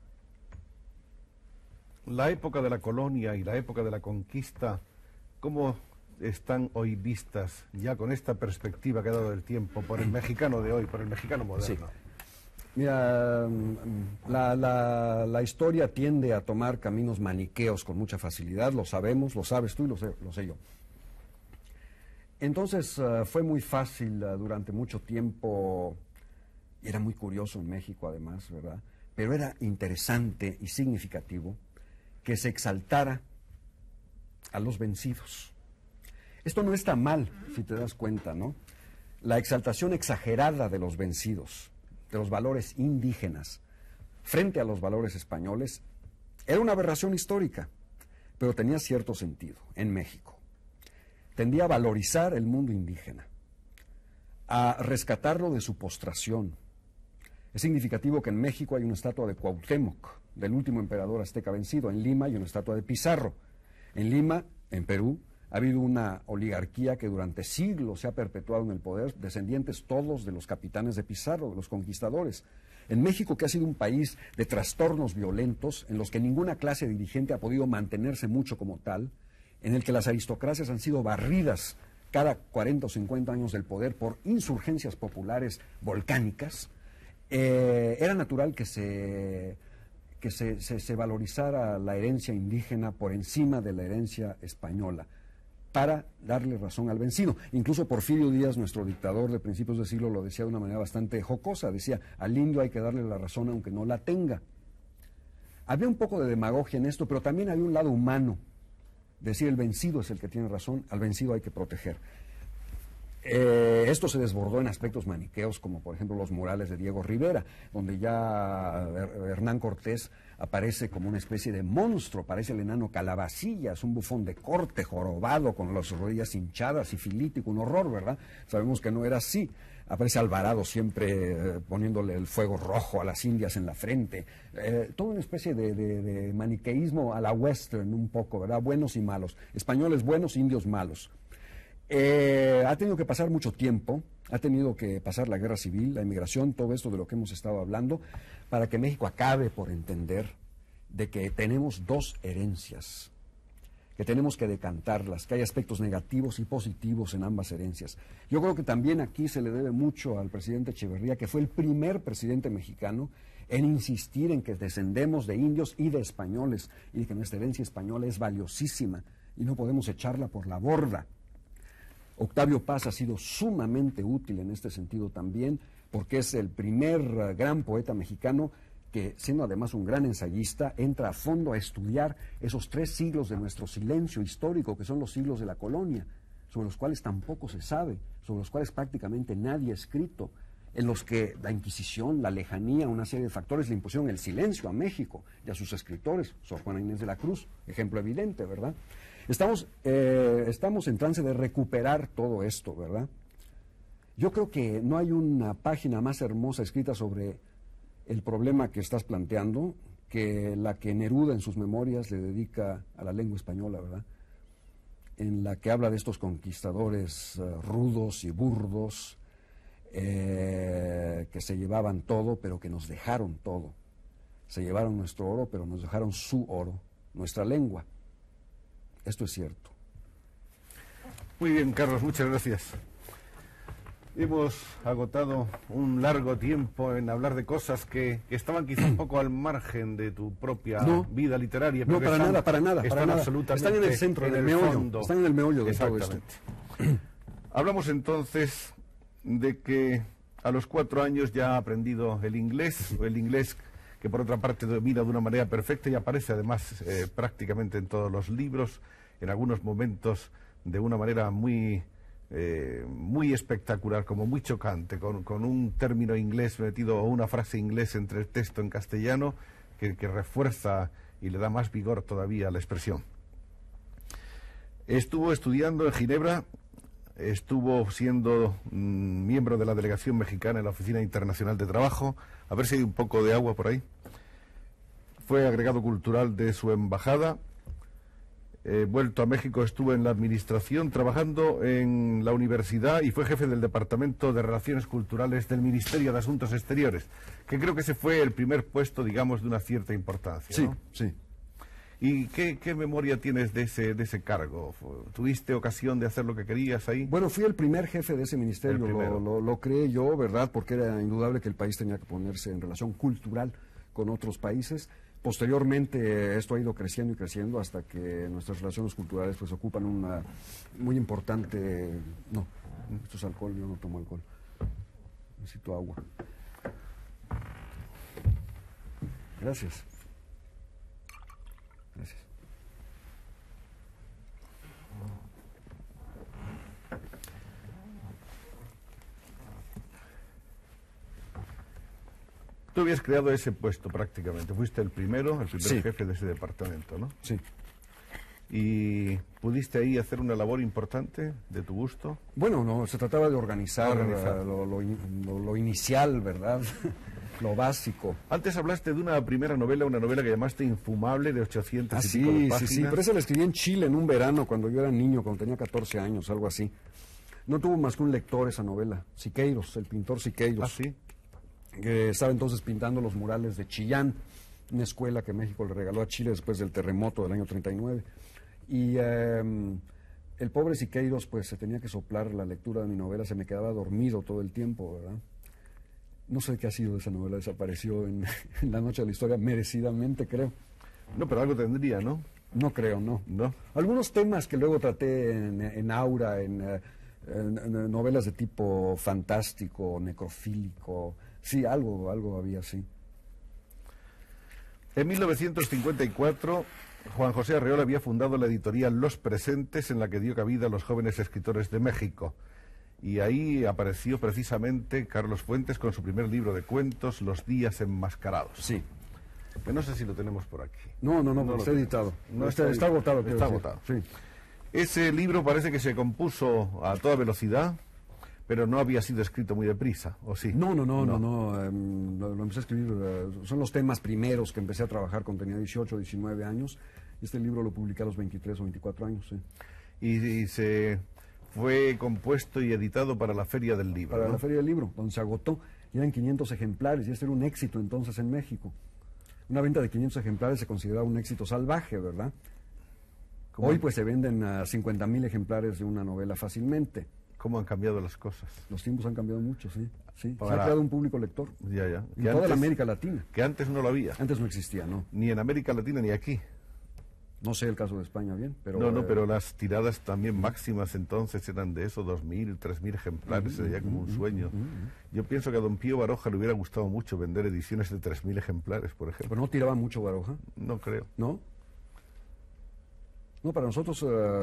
época de la colonia y la época de la conquista, ¿cómo están hoy vistas, ya con esta perspectiva que ha dado el tiempo, por el mexicano de hoy, por el mexicano moderno? Sí. Mira, la historia tiende a tomar caminos maniqueos con mucha facilidad, lo sabemos, lo sabes tú y lo sé yo. Entonces fue muy fácil durante mucho tiempo, y era muy curioso en México además, ¿verdad? Pero era interesante y significativo que se exaltara a los vencidos. Esto no está mal, si te das cuenta, ¿no? La exaltación exagerada de los vencidos, de los valores indígenas, frente a los valores españoles, era una aberración histórica, pero tenía cierto sentido en México. Tendía a valorizar el mundo indígena, a rescatarlo de su postración. Es significativo que en México hay una estatua de Cuauhtémoc, del último emperador azteca vencido. En Lima hay una estatua de Pizarro. En Lima, en Perú, ha habido una oligarquía que durante siglos se ha perpetuado en el poder, descendientes todos de los capitanes de Pizarro, de los conquistadores. En México, que ha sido un país de trastornos violentos, en los que ninguna clase dirigente ha podido mantenerse mucho como tal, en el que las aristocracias han sido barridas cada 40 o 50 años del poder por insurgencias populares volcánicas, era natural que se valorizara la herencia indígena por encima de la herencia española, para darle razón al vencido. Incluso Porfirio Díaz, nuestro dictador de principios de siglo, lo decía de una manera bastante jocosa. Decía, al indio hay que darle la razón aunque no la tenga. Había un poco de demagogia en esto, pero también había un lado humano. Decir, el vencido es el que tiene razón, al vencido hay que proteger. Esto se desbordó en aspectos maniqueos, como por ejemplo los murales de Diego Rivera, donde ya Hernán Cortés aparece como una especie de monstruo, parece el enano Calabacillas, un bufón de corte, jorobado, con las rodillas hinchadas, sifilítico, un horror, ¿verdad? Sabemos que no era así. Aparece Alvarado siempre poniéndole el fuego rojo a las indias en la frente. Toda una especie de maniqueísmo a la western un poco, ¿verdad? Buenos y malos. Españoles buenos, indios malos. Ha tenido que pasar mucho tiempo, ha tenido que pasar la guerra civil, la inmigración, todo esto de lo que hemos estado hablando, para que México acabe por entender de que tenemos dos herencias, que tenemos que decantarlas, que hay aspectos negativos y positivos en ambas herencias. Yo creo que también aquí se le debe mucho al presidente Echeverría, que fue el primer presidente mexicano en insistir en que descendemos de indios y de españoles, y que nuestra herencia española es valiosísima y no podemos echarla por la borda. Octavio Paz ha sido sumamente útil en este sentido también, porque es el primer gran poeta mexicano que, siendo además un gran ensayista, entra a fondo a estudiar esos 3 siglos de nuestro silencio histórico, que son los siglos de la colonia, sobre los cuales tampoco se sabe, sobre los cuales prácticamente nadie ha escrito. en los que la Inquisición, la lejanía, una serie de factores le impusieron el silencio a México y a sus escritores, Sor Juana Inés de la Cruz, ejemplo evidente, ¿verdad? Estamos en trance de recuperar todo esto, ¿verdad? Yo creo que no hay una página más hermosa escrita sobre el problema que estás planteando que la que Neruda en sus memorias le dedica a la lengua española, ¿verdad? En la que habla de estos conquistadores rudos y burdos, que se llevaban todo, pero que nos dejaron todo. Se llevaron nuestro oro, pero nos dejaron su oro, nuestra lengua. Esto es cierto. Muy bien, Carlos, muchas gracias. Hemos agotado un largo tiempo en hablar de cosas que estaban quizá un poco al margen de tu propia vida literaria. No, para nada, para nada. Absolutamente están en el centro, en el meollo. Están en el meollo de todo esto. Hablamos entonces de que a los 4 años ya ha aprendido el inglés que por otra parte domina de una manera perfecta y aparece además prácticamente en todos los libros, en algunos momentos de una manera muy espectacular, como muy chocante, con un término inglés metido o una frase inglés entre el texto en castellano que refuerza y le da más vigor todavía a la expresión. Estuvo estudiando en Ginebra, estuvo siendo miembro de la delegación mexicana en la Oficina Internacional de Trabajo, a ver si hay un poco de agua por ahí. Fue agregado cultural de su embajada. Vuelto a México, estuvo en la administración trabajando en la universidad y fue jefe del Departamento de Relaciones Culturales del Ministerio de Asuntos Exteriores, que creo que ese fue el primer puesto, digamos, de una cierta importancia, sí, ¿no? Sí. ¿Y qué memoria tienes de ese cargo? ¿Tuviste ocasión de hacer lo que querías ahí? Bueno, fui el primer jefe de ese ministerio, lo creé yo, ¿verdad? Porque era indudable que el país tenía que ponerse en relación cultural con otros países. Posteriormente esto ha ido creciendo y creciendo hasta que nuestras relaciones culturales pues ocupan una muy importante... No, esto es alcohol, yo no tomo alcohol. Necesito agua. Gracias. Gracias. Tú habías creado ese puesto prácticamente, fuiste el primer sí. jefe de ese departamento, ¿no? Sí. ¿Y pudiste ahí hacer una labor importante de tu gusto? Bueno, no, se trataba de organizar. Lo inicial, ¿verdad? Lo básico. Antes hablaste de una primera novela, una novela que llamaste Infumable, de 800 y pico de páginas. Sí, pero esa la escribí en Chile en un verano, cuando yo era niño, cuando tenía 14 años, algo así. No tuvo más que un lector esa novela, Siqueiros, el pintor Siqueiros. Ah, sí. Que estaba entonces pintando los murales de Chillán, una escuela que México le regaló a Chile después del terremoto del año 39. Y el pobre Siqueiros pues se tenía que soplar la lectura de mi novela, se me quedaba dormido todo el tiempo, ¿verdad? No sé qué ha sido de esa novela, desapareció en la noche de la historia, merecidamente creo. No, pero algo tendría, ¿no? No creo, no. ¿No? Algunos temas que luego traté en Aura, en novelas de tipo fantástico, necrofílico, sí, algo había, sí. En 1954, Juan José Arreola había fundado la editorial Los Presentes, en la que dio cabida a los jóvenes escritores de México. Y ahí apareció precisamente Carlos Fuentes con su primer libro de cuentos, Los Días Enmascarados. Sí. Que no sé si lo tenemos por aquí. No, está editado. No está agotado. Está agotado. Sí. Ese libro parece que se compuso a toda velocidad, pero no había sido escrito muy deprisa, ¿o sí? No. Lo empecé a escribir, son los temas primeros que empecé a trabajar cuando tenía 18, 19 años. Este libro lo publiqué a los 23 o 24 años, sí. Y se fue compuesto y editado para la Feria del Libro. Para la Feria del Libro, donde se agotó. Y eran 500 ejemplares, y este era un éxito entonces en México. Una venta de 500 ejemplares se consideraba un éxito salvaje, ¿verdad? Hoy pues se venden a 50,000 ejemplares de una novela fácilmente. ¿Cómo han cambiado las cosas? Los tiempos han cambiado mucho, sí. Se ha Para... creado un público lector. Ya. En toda la América Latina. Que antes no lo había. Antes no existía, ¿no? Ni en América Latina ni aquí. No sé el caso de España bien, pero... No, pero las tiradas también máximas entonces eran de eso, 2.000, 3.000 ejemplares, sería como un sueño. Yo pienso que a don Pío Baroja le hubiera gustado mucho vender ediciones de 3.000 ejemplares, por ejemplo. ¿Pero no tiraba mucho Baroja? No creo. ¿No? No, para nosotros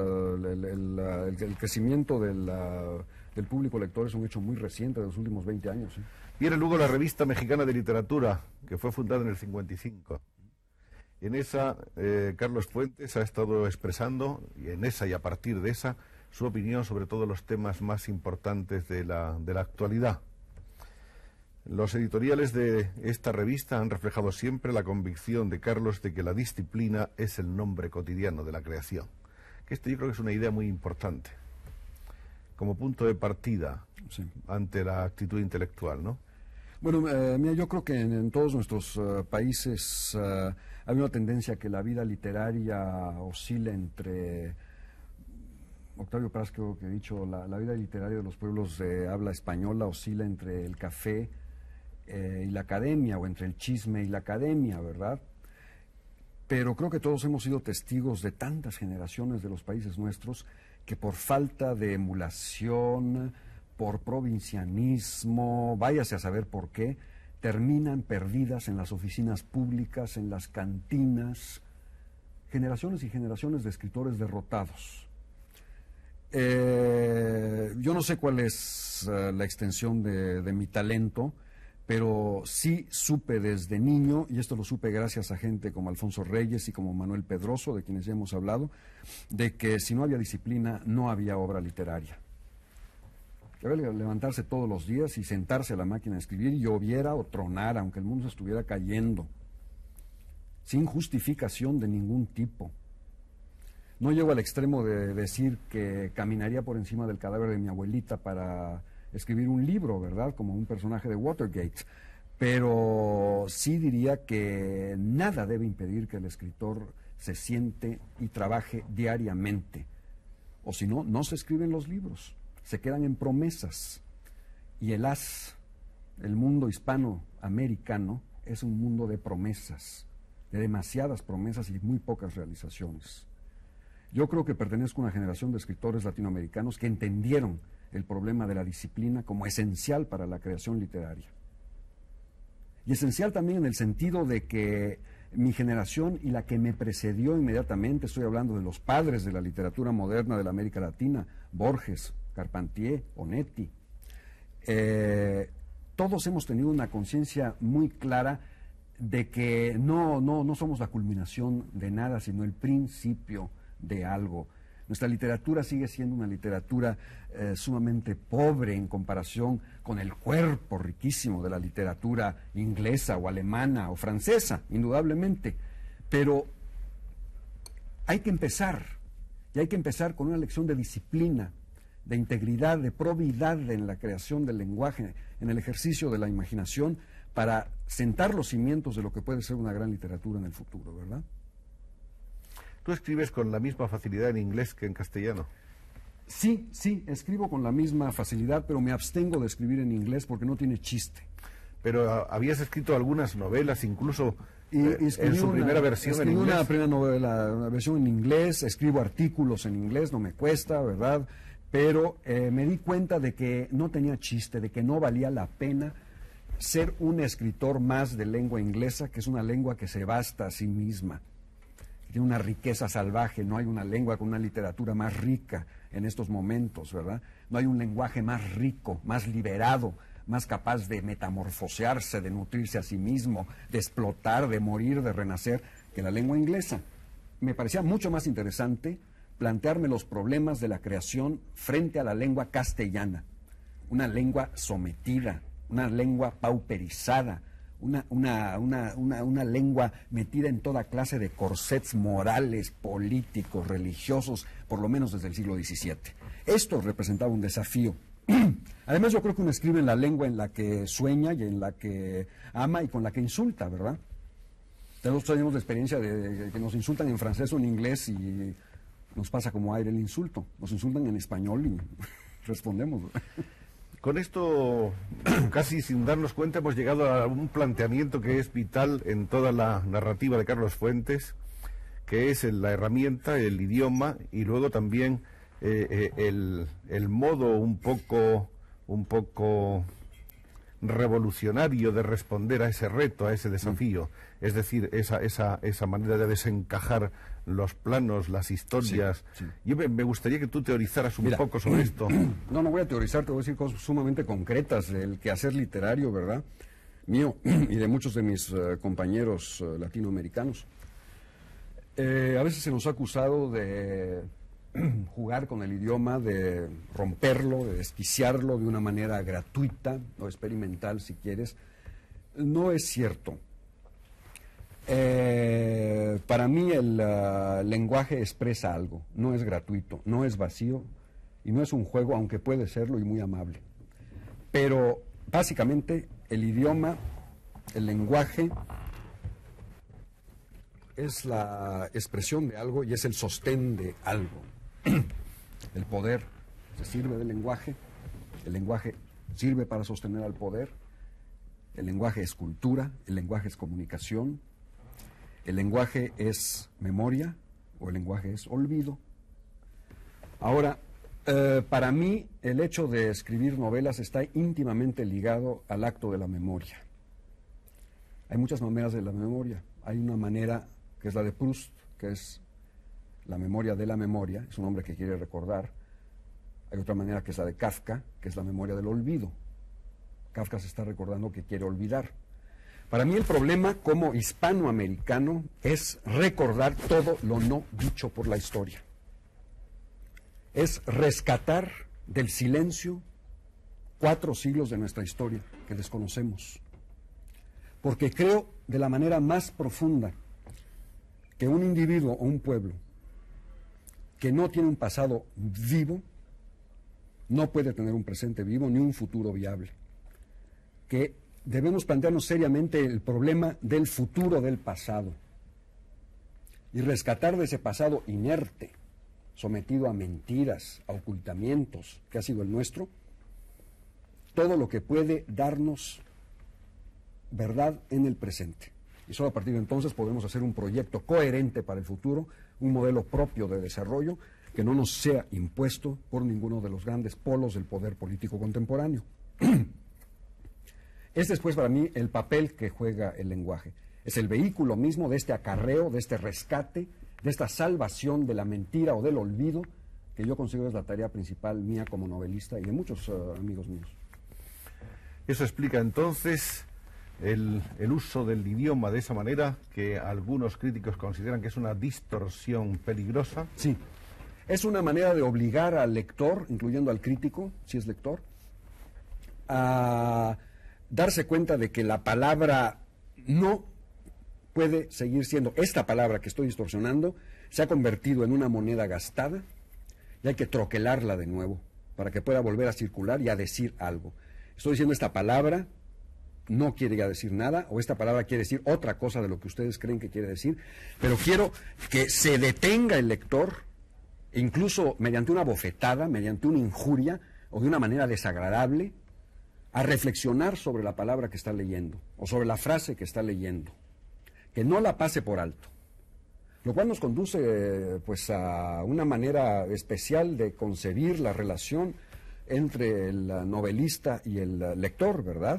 el crecimiento del público lector es un hecho muy reciente, de los últimos 20 años. ¿Sí? Viene luego la Revista Mexicana de Literatura, que fue fundada en el 55. En esa, Carlos Fuentes ha estado expresando, y en esa y a partir de esa, su opinión sobre todos los temas más importantes de la actualidad. Los editoriales de esta revista han reflejado siempre la convicción de Carlos de que la disciplina es el nombre cotidiano de la creación. Que esto yo creo que es una idea muy importante, como punto de partida ante la actitud intelectual, ¿no? Bueno, mira, yo creo que en todos nuestros países hay una tendencia a que la vida literaria oscila entre... Octavio Paz creo que ha dicho, la vida literaria de los pueblos de habla española oscila entre el café y la academia, o entre el chisme y la academia, ¿verdad? Pero creo que todos hemos sido testigos de tantas generaciones de los países nuestros que por falta de emulación, por provincianismo, váyase a saber por qué, terminan perdidas en las oficinas públicas, en las cantinas, generaciones y generaciones de escritores derrotados. Yo no sé cuál es la extensión de mi talento, pero sí supe desde niño, y esto lo supe gracias a gente como Alfonso Reyes y como Manuel Pedroso, de quienes ya hemos hablado, de que si no había disciplina, no había obra literaria. Que había que levantarse todos los días y sentarse a la máquina de escribir, y lloviera o tronara, aunque el mundo se estuviera cayendo, sin justificación de ningún tipo. No llego al extremo de decir que caminaría por encima del cadáver de mi abuelita para escribir un libro, ¿verdad? Como un personaje de Watergate. Pero sí diría que nada debe impedir que el escritor se siente y trabaje diariamente. O si no, no se escriben los libros, se quedan en promesas. Y el mundo hispanoamericano, es un mundo de promesas, de demasiadas promesas y muy pocas realizaciones. Yo creo que pertenezco a una generación de escritores latinoamericanos que entendieron el problema de la disciplina como esencial para la creación literaria. Y esencial también en el sentido de que mi generación y la que me precedió inmediatamente, estoy hablando de los padres de la literatura moderna de la América Latina, Borges, Carpentier, Onetti, todos hemos tenido una conciencia muy clara de que no somos la culminación de nada, sino el principio de algo. Nuestra literatura sigue siendo una literatura sumamente pobre en comparación con el cuerpo riquísimo de la literatura inglesa o alemana o francesa, indudablemente. Pero hay que empezar, y hay que empezar con una lección de disciplina, de integridad, de probidad en la creación del lenguaje, en el ejercicio de la imaginación, para sentar los cimientos de lo que puede ser una gran literatura en el futuro, ¿verdad? ¿Tú escribes con la misma facilidad en inglés que en castellano? Sí, escribo con la misma facilidad, pero me abstengo de escribir en inglés porque no tiene chiste. Pero habías escrito algunas novelas, incluso en su primera versión en inglés. Una primera novela, una versión en inglés, escribo artículos en inglés, no me cuesta, ¿verdad? Pero me di cuenta de que no tenía chiste, de que no valía la pena ser un escritor más de lengua inglesa, que es una lengua que se basta a sí misma. Tiene una riqueza salvaje, no hay una lengua con una literatura más rica en estos momentos, ¿verdad? No hay un lenguaje más rico, más liberado, más capaz de metamorfosearse, de nutrirse a sí mismo, de explotar, de morir, de renacer, que la lengua inglesa. Me parecía mucho más interesante plantearme los problemas de la creación frente a la lengua castellana, una lengua sometida, una lengua pauperizada, una lengua metida en toda clase de corsets morales, políticos, religiosos, por lo menos desde el siglo XVII. Esto representaba un desafío. Además, yo creo que uno escribe en la lengua en la que sueña y en la que ama y con la que insulta, ¿verdad? Todos tenemos la experiencia de que nos insultan en francés o en inglés y nos pasa como aire el insulto. Nos insultan en español y respondemos. Con esto, casi sin darnos cuenta, hemos llegado a un planteamiento que es vital en toda la narrativa de Carlos Fuentes, que es la herramienta, el idioma y luego también el modo un poco revolucionario de responder a ese reto, a ese desafío. Es decir, esa manera de desencajar los planos, las historias. Sí. Yo me gustaría que tú teorizaras un poco sobre esto. No voy a teorizar, te voy a decir cosas sumamente concretas del quehacer literario, ¿verdad? Mío y de muchos de mis compañeros latinoamericanos. A veces se nos ha acusado de jugar con el idioma, de romperlo, de desquiciarlo de una manera gratuita o experimental, si quieres. No es cierto. Para mí el lenguaje expresa algo, no es gratuito, no es vacío y no es un juego, aunque puede serlo y muy amable. Pero básicamente el idioma, el lenguaje, es la expresión de algo y es el sostén de algo. El poder se sirve del lenguaje, el lenguaje sirve para sostener al poder, el lenguaje es cultura, el lenguaje es comunicación, el lenguaje es memoria o el lenguaje es olvido. Ahora, para mí el hecho de escribir novelas está íntimamente ligado al acto de la memoria. Hay muchas maneras de la memoria. Hay una manera que es la de Proust, que es la memoria de la memoria, es un hombre que quiere recordar. Hay otra manera que es la de Kafka, que es la memoria del olvido. Kafka se está recordando que quiere olvidar. Para mí el problema como hispanoamericano es recordar todo lo no dicho por la historia. Es rescatar del silencio 4 siglos de nuestra historia que desconocemos. Porque creo de la manera más profunda que un individuo o un pueblo que no tiene un pasado vivo no puede tener un presente vivo ni un futuro viable. Que debemos plantearnos seriamente el problema del futuro del pasado y rescatar de ese pasado inerte, sometido a mentiras, a ocultamientos, que ha sido el nuestro, todo lo que puede darnos verdad en el presente. Y solo a partir de entonces podemos hacer un proyecto coherente para el futuro, un modelo propio de desarrollo que no nos sea impuesto por ninguno de los grandes polos del poder político contemporáneo. Es después para mí el papel que juega el lenguaje. Es el vehículo mismo de este acarreo, de este rescate, de esta salvación de la mentira o del olvido, que yo considero es la tarea principal mía como novelista y de muchos amigos míos. Eso explica entonces el uso del idioma de esa manera, que algunos críticos consideran que es una distorsión peligrosa. Sí, es una manera de obligar al lector, incluyendo al crítico, si es lector, a darse cuenta de que la palabra no puede seguir siendo, esta palabra que estoy distorsionando, se ha convertido en una moneda gastada y hay que troquelarla de nuevo para que pueda volver a circular y a decir algo. Estoy diciendo esta palabra no quiere ya decir nada, o esta palabra quiere decir otra cosa de lo que ustedes creen que quiere decir, pero quiero que se detenga el lector, incluso mediante una bofetada, mediante una injuria o de una manera desagradable, a reflexionar sobre la palabra que está leyendo o sobre la frase que está leyendo, que no la pase por alto, lo cual nos conduce pues a una manera especial de concebir la relación entre el novelista y el lector, ¿verdad?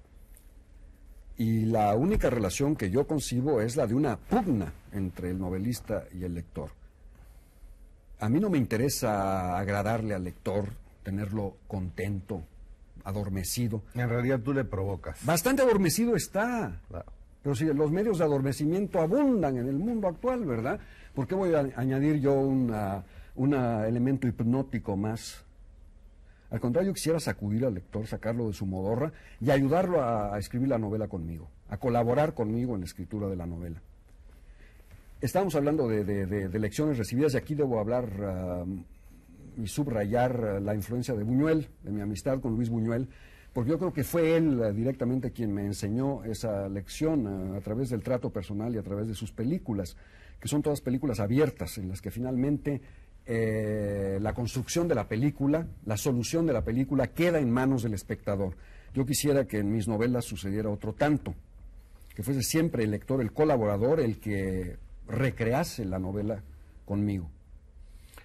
Y la única relación que yo concibo es la de una pugna entre el novelista y el lector. A mí no me interesa agradarle al lector, tenerlo contento, adormecido. En realidad tú le provocas. Bastante adormecido está. Claro. Pero si los medios de adormecimiento abundan en el mundo actual, ¿verdad? ¿Por qué voy a añadir yo un elemento hipnótico más? Al contrario, quisiera sacudir al lector, sacarlo de su modorra y ayudarlo a escribir la novela conmigo, a colaborar conmigo en la escritura de la novela. Estamos hablando de lecciones recibidas y aquí debo hablar y subrayar la influencia de Buñuel, de mi amistad con Luis Buñuel, porque yo creo que fue él directamente quien me enseñó esa lección a través del trato personal y a través de sus películas, que son todas películas abiertas, en las que finalmente la construcción de la película, la solución de la película queda en manos del espectador. Yo quisiera que en mis novelas sucediera otro tanto, que fuese siempre el lector, el colaborador, el que recrease la novela conmigo.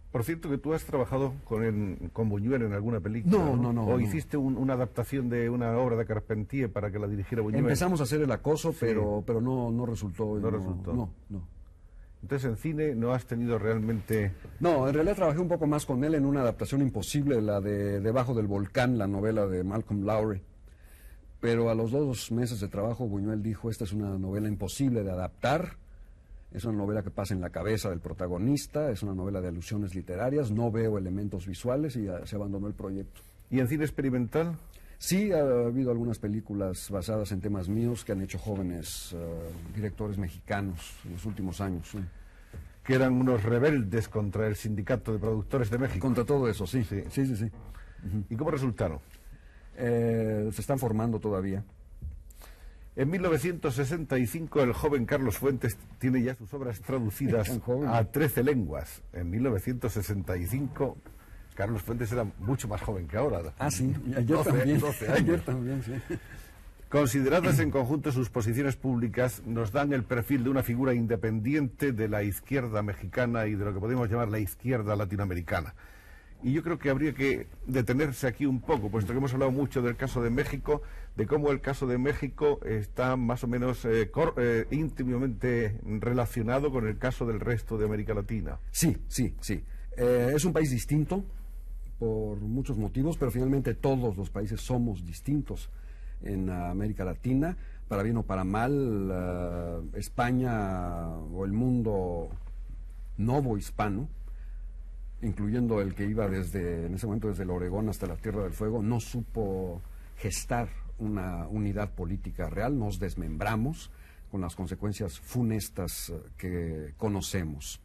Por cierto, que tú has trabajado con Buñuel en alguna película. No. ¿O hiciste una adaptación de una obra de Carpentier para que la dirigiera Buñuel? Empezamos a hacer El acoso, Sí. pero no resultó. No resultó. No. Entonces, en cine no has tenido realmente... No, en realidad trabajé un poco más con él en una adaptación imposible, la de Debajo del volcán, la novela de Malcolm Lowry. Pero a los 2 meses de trabajo, Buñuel dijo, esta es una novela imposible de adaptar. Es una novela que pasa en la cabeza del protagonista, es una novela de alusiones literarias, no veo elementos visuales y se abandonó el proyecto. ¿Y en cine experimental? Sí, ha habido algunas películas basadas en temas míos que han hecho jóvenes directores mexicanos en los últimos años. Sí. Que eran unos rebeldes contra el Sindicato de Productores de México. Contra todo eso, sí. Sí. Sí. ¿Y cómo resultaron? Se están formando todavía. En 1965 el joven Carlos Fuentes tiene ya sus obras traducidas Tan joven. a 13 lenguas. En 1965 Carlos Fuentes era mucho más joven que ahora. Ah, sí, y ayer 12 también. 12 años. Ayer también, sí. Consideradas en conjunto sus posiciones públicas, nos dan el perfil de una figura independiente de la izquierda mexicana y de lo que podemos llamar la izquierda latinoamericana. Y yo creo que habría que detenerse aquí un poco, puesto que hemos hablado mucho del caso de México, de cómo el caso de México está más o menos íntimamente relacionado con el caso del resto de América Latina. Sí. Es un país distinto por muchos motivos, pero finalmente todos los países somos distintos en América Latina, para bien o para mal. España o el mundo novohispano, incluyendo el que iba en ese momento desde el Oregón hasta la Tierra del Fuego, no supo gestar una unidad política real, nos desmembramos con las consecuencias funestas que conocemos.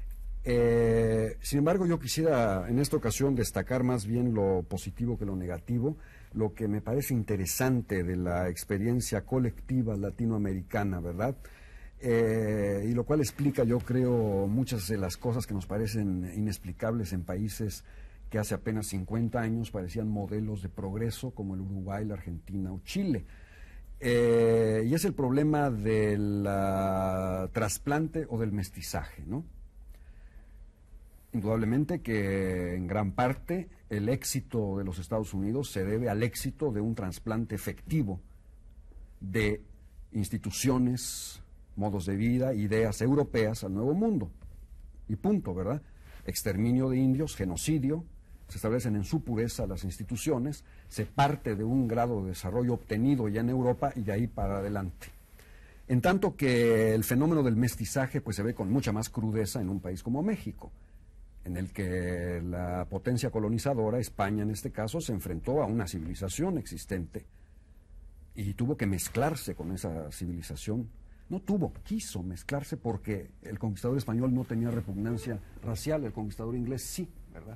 Sin embargo, yo quisiera en esta ocasión destacar más bien lo positivo que lo negativo, lo que me parece interesante de la experiencia colectiva latinoamericana, ¿verdad? Y lo cual explica, yo creo, muchas de las cosas que nos parecen inexplicables en países que hace apenas 50 años parecían modelos de progreso, como el Uruguay, la Argentina o Chile. Y es el problema del trasplante o del mestizaje, ¿no? Indudablemente que en gran parte el éxito de los Estados Unidos se debe al éxito de un trasplante efectivo de instituciones, modos de vida, ideas europeas al Nuevo Mundo. Y punto, ¿verdad? Exterminio de indios, genocidio, se establecen en su pureza las instituciones, se parte de un grado de desarrollo obtenido ya en Europa y de ahí para adelante. En tanto que el fenómeno del mestizaje pues se ve con mucha más crudeza en un país como México, en el que la potencia colonizadora, España en este caso, se enfrentó a una civilización existente y tuvo que mezclarse con esa civilización. No tuvo, quiso mezclarse porque el conquistador español no tenía repugnancia racial, el conquistador inglés sí, ¿verdad?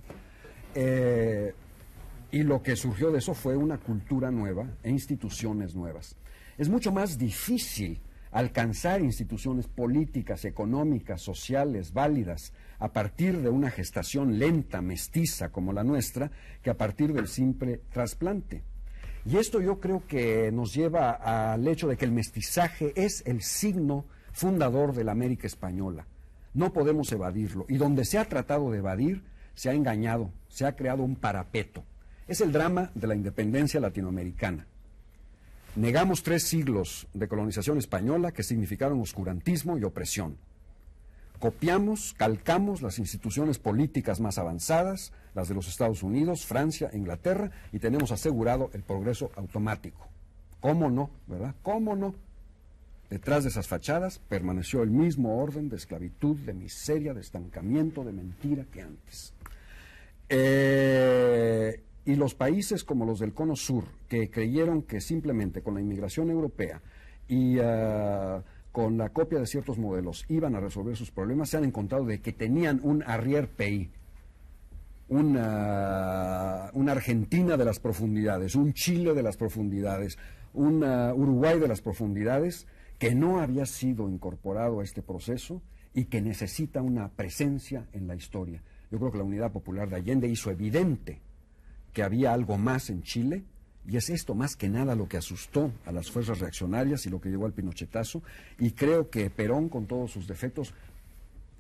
Y lo que surgió de eso fue una cultura nueva e instituciones nuevas. Es mucho más difícil alcanzar instituciones políticas, económicas, sociales, válidas, a partir de una gestación lenta, mestiza como la nuestra, que a partir del simple trasplante. Y esto yo creo que nos lleva al hecho de que el mestizaje es el signo fundador de la América española. No podemos evadirlo. Y donde se ha tratado de evadir, se ha engañado, se ha creado un parapeto. Es el drama de la independencia latinoamericana. Negamos 3 siglos de colonización española que significaron oscurantismo y opresión. Copiamos, calcamos las instituciones políticas más avanzadas, las de los Estados Unidos, Francia, Inglaterra, y tenemos asegurado el progreso automático. ¿Cómo no, verdad? ¿Cómo no? Detrás de esas fachadas permaneció el mismo orden de esclavitud, de miseria, de estancamiento, de mentira que antes. Y los países como los del Cono Sur, que creyeron que simplemente con la inmigración europea y con la copia de ciertos modelos iban a resolver sus problemas, se han encontrado de que tenían un arrière-pays, una Argentina de las profundidades, un Chile de las profundidades, un Uruguay de las profundidades, que no había sido incorporado a este proceso y que necesita una presencia en la historia. Yo creo que la Unidad Popular de Allende hizo evidente que había algo más en Chile, y es esto más que nada lo que asustó a las fuerzas reaccionarias y lo que llevó al pinochetazo, y creo que Perón, con todos sus defectos,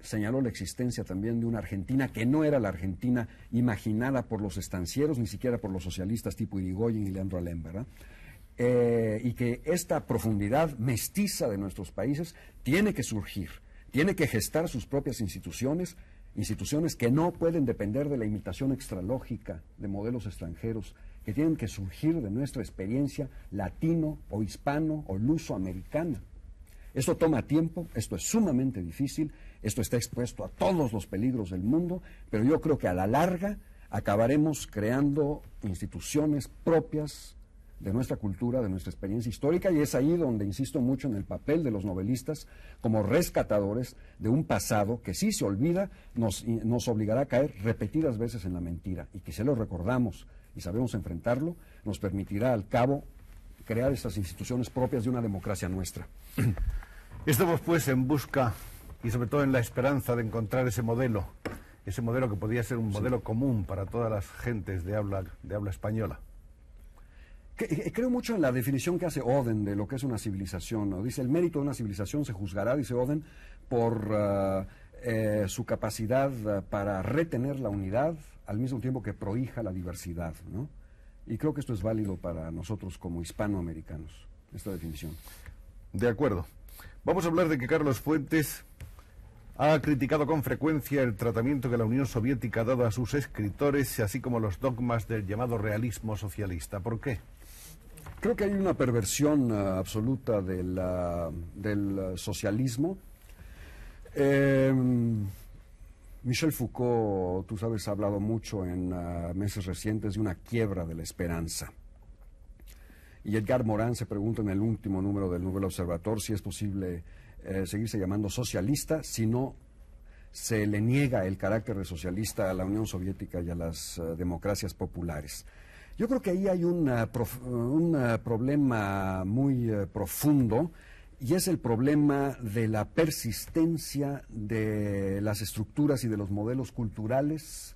señaló la existencia también de una Argentina que no era la Argentina imaginada por los estancieros, ni siquiera por los socialistas tipo Irigoyen y Leandro Alem, ¿verdad? Y que esta profundidad mestiza de nuestros países tiene que surgir, tiene que gestar sus propias instituciones que no pueden depender de la imitación extralógica de modelos extranjeros, que tienen que surgir de nuestra experiencia latino o hispano o lusoamericana. Esto toma tiempo, esto es sumamente difícil, esto está expuesto a todos los peligros del mundo, pero yo creo que a la larga acabaremos creando instituciones propias de nuestra cultura, de nuestra experiencia histórica, y es ahí donde insisto mucho en el papel de los novelistas como rescatadores de un pasado que, si se olvida, nos obligará a caer repetidas veces en la mentira, y que si lo recordamos y sabemos enfrentarlo, nos permitirá al cabo crear estas instituciones propias de una democracia nuestra. Estamos pues en busca y sobre todo en la esperanza de encontrar ese modelo que podría ser un modelo común para todas las gentes de habla española. Creo mucho en la definición que hace Oden de lo que es una civilización, ¿no? Dice, el mérito de una civilización se juzgará, dice Oden, por su capacidad para retener la unidad al mismo tiempo que prohija la diversidad, ¿no? Y creo que esto es válido para nosotros como hispanoamericanos, esta definición. De acuerdo. Vamos a hablar de que Carlos Fuentes ha criticado con frecuencia el tratamiento que la Unión Soviética ha dado a sus escritores, así como los dogmas del llamado realismo socialista. ¿Por qué? Creo que hay una perversión absoluta del socialismo. Michel Foucault, tú sabes, ha hablado mucho en meses recientes de una quiebra de la esperanza. Y Edgar Morin se pregunta en el último número del Nouvel Observateur si es posible seguirse llamando socialista si no se le niega el carácter de socialista a la Unión Soviética y a las democracias populares. Yo creo que ahí hay un problema muy profundo, y es el problema de la persistencia de las estructuras y de los modelos culturales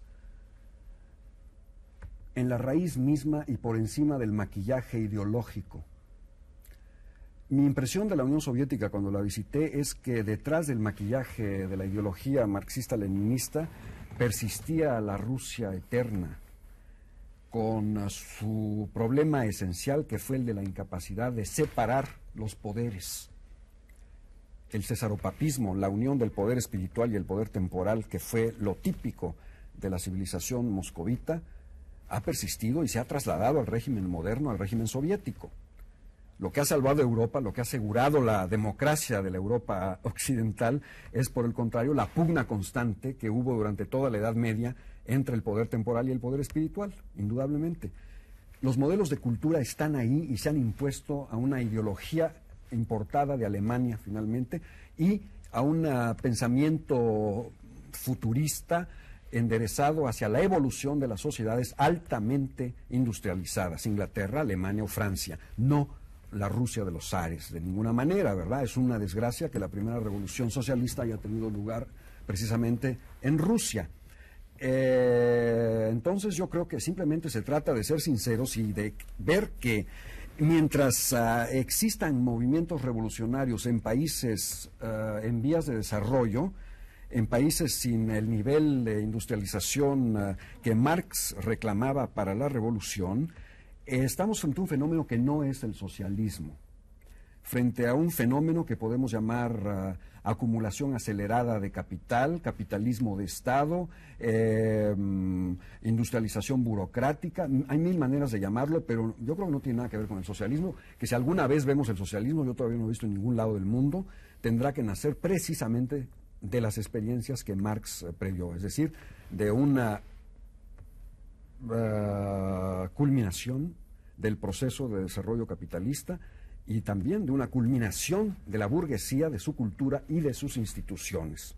en la raíz misma y por encima del maquillaje ideológico. Mi impresión de la Unión Soviética cuando la visité es que detrás del maquillaje de la ideología marxista-leninista persistía la Rusia eterna, con su problema esencial, que fue el de la incapacidad de separar los poderes. El cesaropapismo, la unión del poder espiritual y el poder temporal, que fue lo típico de la civilización moscovita, ha persistido y se ha trasladado al régimen moderno, al régimen soviético. Lo que ha salvado a Europa, lo que ha asegurado la democracia de la Europa occidental, es por el contrario la pugna constante que hubo durante toda la Edad Media entre el poder temporal y el poder espiritual, indudablemente. Los modelos de cultura están ahí y se han impuesto a una ideología importada de Alemania finalmente y a un pensamiento futurista enderezado hacia la evolución de las sociedades altamente industrializadas, Inglaterra, Alemania o Francia, no la Rusia de los zares, de ninguna manera, ¿verdad? Es una desgracia que la primera revolución socialista haya tenido lugar precisamente en Rusia. Entonces yo creo que simplemente se trata de ser sinceros y de ver que mientras existan movimientos revolucionarios en países en vías de desarrollo, en países sin el nivel de industrialización que Marx reclamaba para la revolución, estamos frente a un fenómeno que no es el socialismo, frente a un fenómeno que podemos llamar acumulación acelerada de capital, capitalismo de Estado, industrialización burocrática. Hay mil maneras de llamarlo, pero yo creo que no tiene nada que ver con el socialismo, que si alguna vez vemos el socialismo, yo todavía no he visto en ningún lado del mundo, tendrá que nacer precisamente de las experiencias que Marx previó, es decir, de una culminación del proceso de desarrollo capitalista y también de una culminación de la burguesía, de su cultura y de sus instituciones.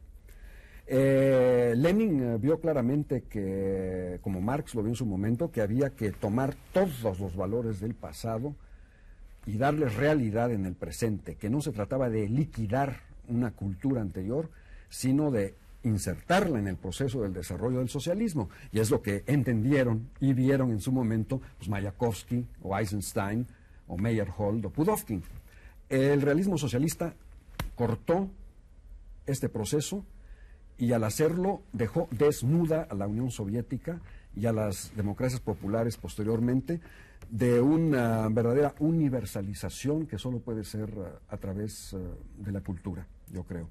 Lenin vio claramente que, como Marx lo vio en su momento, que había que tomar todos los valores del pasado y darles realidad en el presente, que no se trataba de liquidar una cultura anterior, sino de insertarla en el proceso del desarrollo del socialismo, y es lo que entendieron y vieron en su momento pues, Mayakovsky o Eisenstein o Meyerhold o Pudovkin. El realismo socialista cortó este proceso y al hacerlo dejó desnuda a la Unión Soviética y a las democracias populares posteriormente de una verdadera universalización que solo puede ser a través de la cultura, yo creo.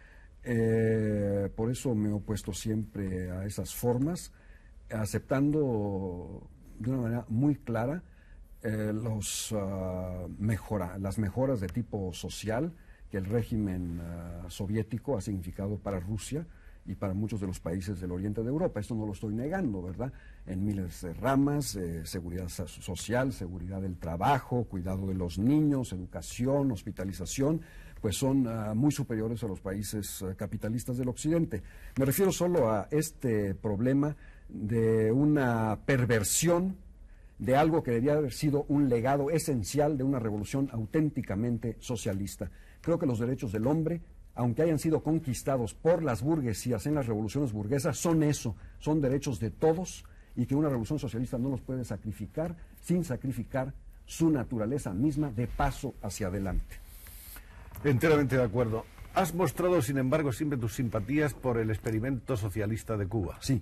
Por eso me he opuesto siempre a esas formas, aceptando de una manera muy clara las mejoras de tipo social que el régimen soviético ha significado para Rusia y para muchos de los países del oriente de Europa. Esto no lo estoy negando, ¿verdad? En miles de ramas, seguridad social, seguridad del trabajo, cuidado de los niños, educación, hospitalización, pues son muy superiores a los países capitalistas del occidente. Me refiero solo a este problema de una perversión de algo que debería haber sido un legado esencial de una revolución auténticamente socialista. Creo que los derechos del hombre, aunque hayan sido conquistados por las burguesías en las revoluciones burguesas, son eso, son derechos de todos, y que una revolución socialista no los puede sacrificar sin sacrificar su naturaleza misma de paso hacia adelante. Enteramente de acuerdo. Has mostrado, sin embargo, siempre tus simpatías por el experimento socialista de Cuba. Sí.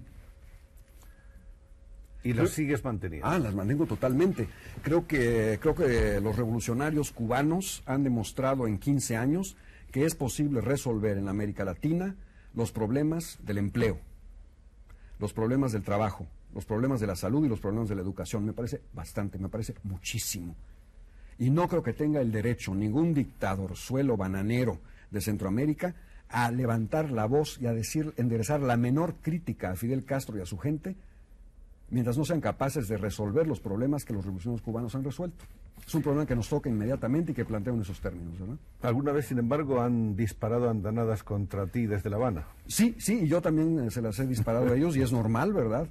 ¿Y las sigues manteniendo? Las mantengo totalmente. Creo que los revolucionarios cubanos han demostrado en 15 años que es posible resolver en América Latina los problemas del empleo, los problemas del trabajo, los problemas de la salud y los problemas de la educación. Me parece bastante, me parece muchísimo. Y no creo que tenga el derecho ningún dictadorzuelo bananero de Centroamérica a levantar la voz y a enderezar la menor crítica a Fidel Castro y a su gente, mientras no sean capaces de resolver los problemas que los revolucionarios cubanos han resuelto. Es un problema que nos toca inmediatamente y que planteo en esos términos, ¿verdad? ¿Alguna vez, sin embargo, han disparado andanadas contra ti desde La Habana? Sí, y yo también se las he disparado a ellos, y es normal, ¿verdad?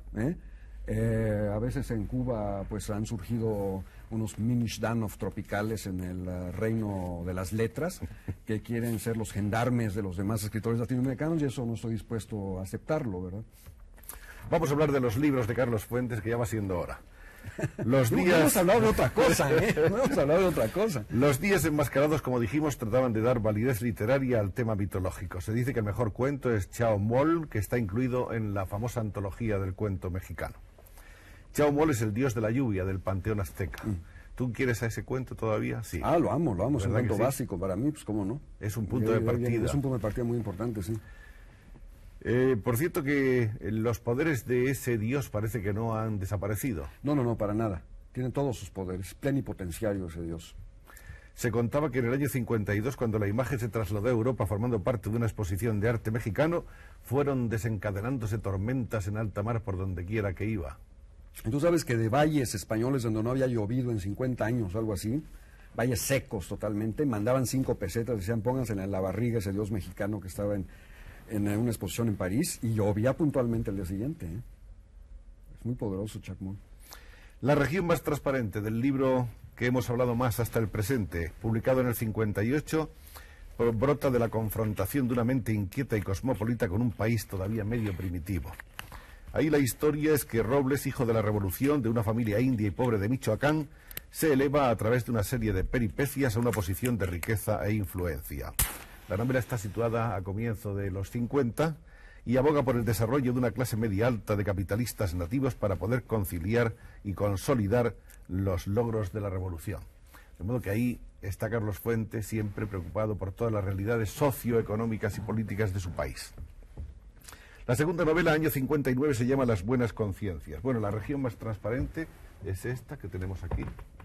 A veces en Cuba pues han surgido unos mini Zhdanov tropicales en el reino de las letras que quieren ser los gendarmes de los demás escritores latinoamericanos, y eso no estoy dispuesto a aceptarlo, ¿verdad? Vamos a hablar de los libros de Carlos Fuentes, que ya va siendo hora. No hemos hablado de otra cosa, No hemos hablado de otra cosa. Los días enmascarados, como dijimos, trataban de dar validez literaria al tema mitológico. Se dice que el mejor cuento es Chao Mol, que está incluido en la famosa antología del cuento mexicano. Chao Mol es el dios de la lluvia del panteón azteca. ¿Tú quieres a ese cuento todavía? Sí. Lo amo, es un cuento básico para mí, pues cómo no. Es un punto de partida. Es un punto de partida muy importante, sí. Por cierto que los poderes de ese dios parece que no han desaparecido. No, para nada. Tiene todos sus poderes, plenipotenciario ese dios. Se contaba que en el año 52, cuando la imagen se trasladó a Europa formando parte de una exposición de arte mexicano, fueron desencadenándose tormentas en alta mar por donde quiera que iba. Tú sabes que de valles españoles donde no había llovido en 50 años, algo así, valles secos totalmente, mandaban 5 pesetas, decían pónganse en la barriga ese dios mexicano que estaba en una exposición en París, y llovía puntualmente el día siguiente. Es muy poderoso Chacmol. La región más transparente del libro que hemos hablado más hasta el presente, publicado en el 58, brota de la confrontación de una mente inquieta y cosmopolita con un país todavía medio primitivo. Ahí la historia es que Robles, hijo de la revolución, de una familia india y pobre de Michoacán, se eleva a través de una serie de peripecias a una posición de riqueza e influencia. La novela está situada a comienzo de los 50 y aboga por el desarrollo de una clase media alta de capitalistas nativos para poder conciliar y consolidar los logros de la revolución. De modo que ahí está Carlos Fuentes, siempre preocupado por todas las realidades socioeconómicas y políticas de su país. La segunda novela, año 59, se llama Las buenas conciencias. Bueno, la región más transparente es esta que tenemos aquí.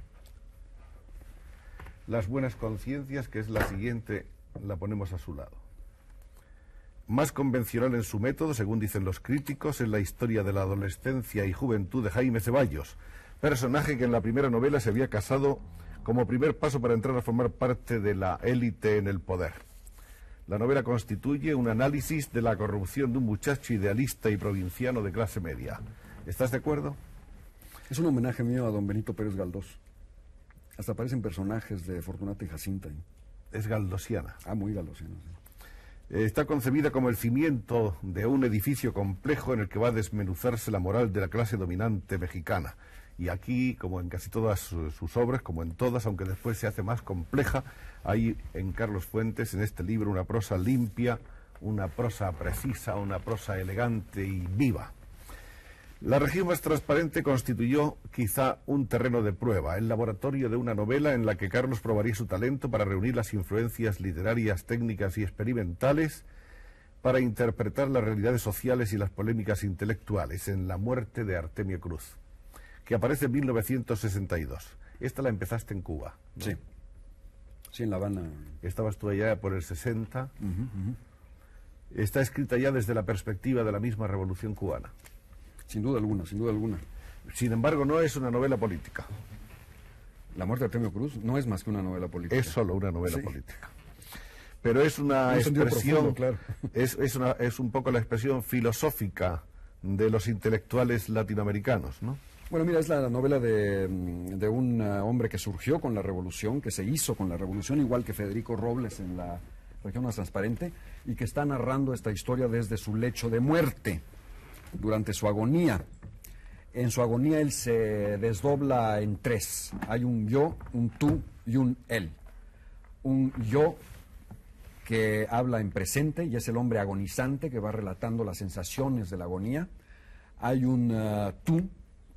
Las buenas conciencias, que es la siguiente, la ponemos a su lado. Más convencional en su método, según dicen los críticos, es la historia de la adolescencia y juventud de Jaime Ceballos, personaje que en la primera novela se había casado como primer paso para entrar a formar parte de la élite en el poder. La novela constituye un análisis de la corrupción de un muchacho idealista y provinciano de clase media. ¿Estás de acuerdo? Es un homenaje mío a don Benito Pérez Galdós. Hasta aparecen personajes de Fortunata y Jacinta. Es galdosiana. Muy galdosiana, sí. Está concebida como el cimiento de un edificio complejo en el que va a desmenuzarse la moral de la clase dominante mexicana. Y aquí, como en casi todas sus obras, como en todas, aunque después se hace más compleja, hay en Carlos Fuentes, en este libro, una prosa limpia, una prosa precisa, una prosa elegante y viva. La región más transparente constituyó quizá un terreno de prueba, el laboratorio de una novela en la que Carlos probaría su talento para reunir las influencias literarias, técnicas y experimentales para interpretar las realidades sociales y las polémicas intelectuales en La muerte de Artemio Cruz, que aparece en 1962. Esta la empezaste en Cuba, ¿no? Sí. Sí, en La Habana. Estabas tú allá por el 60. Está escrita ya desde la perspectiva de la misma revolución cubana. Sin duda alguna, sin duda alguna. Sin embargo, no es una novela política. La muerte de Artemio Cruz no es más que una novela política. Es solo una novela Sí. política. Pero es una En un sentido expresión, profundo, claro. es un poco la expresión filosófica de los intelectuales latinoamericanos, ¿no? Bueno, mira, es la novela de un hombre que surgió con la revolución, que se hizo con la revolución, igual que Federico Robles en La región más transparente, y que está narrando esta historia desde su lecho de muerte, durante su agonía. En su agonía él se desdobla en tres. Hay un yo, un tú y un él. Un yo que habla en presente y es el hombre agonizante que va relatando las sensaciones de la agonía. Hay un tú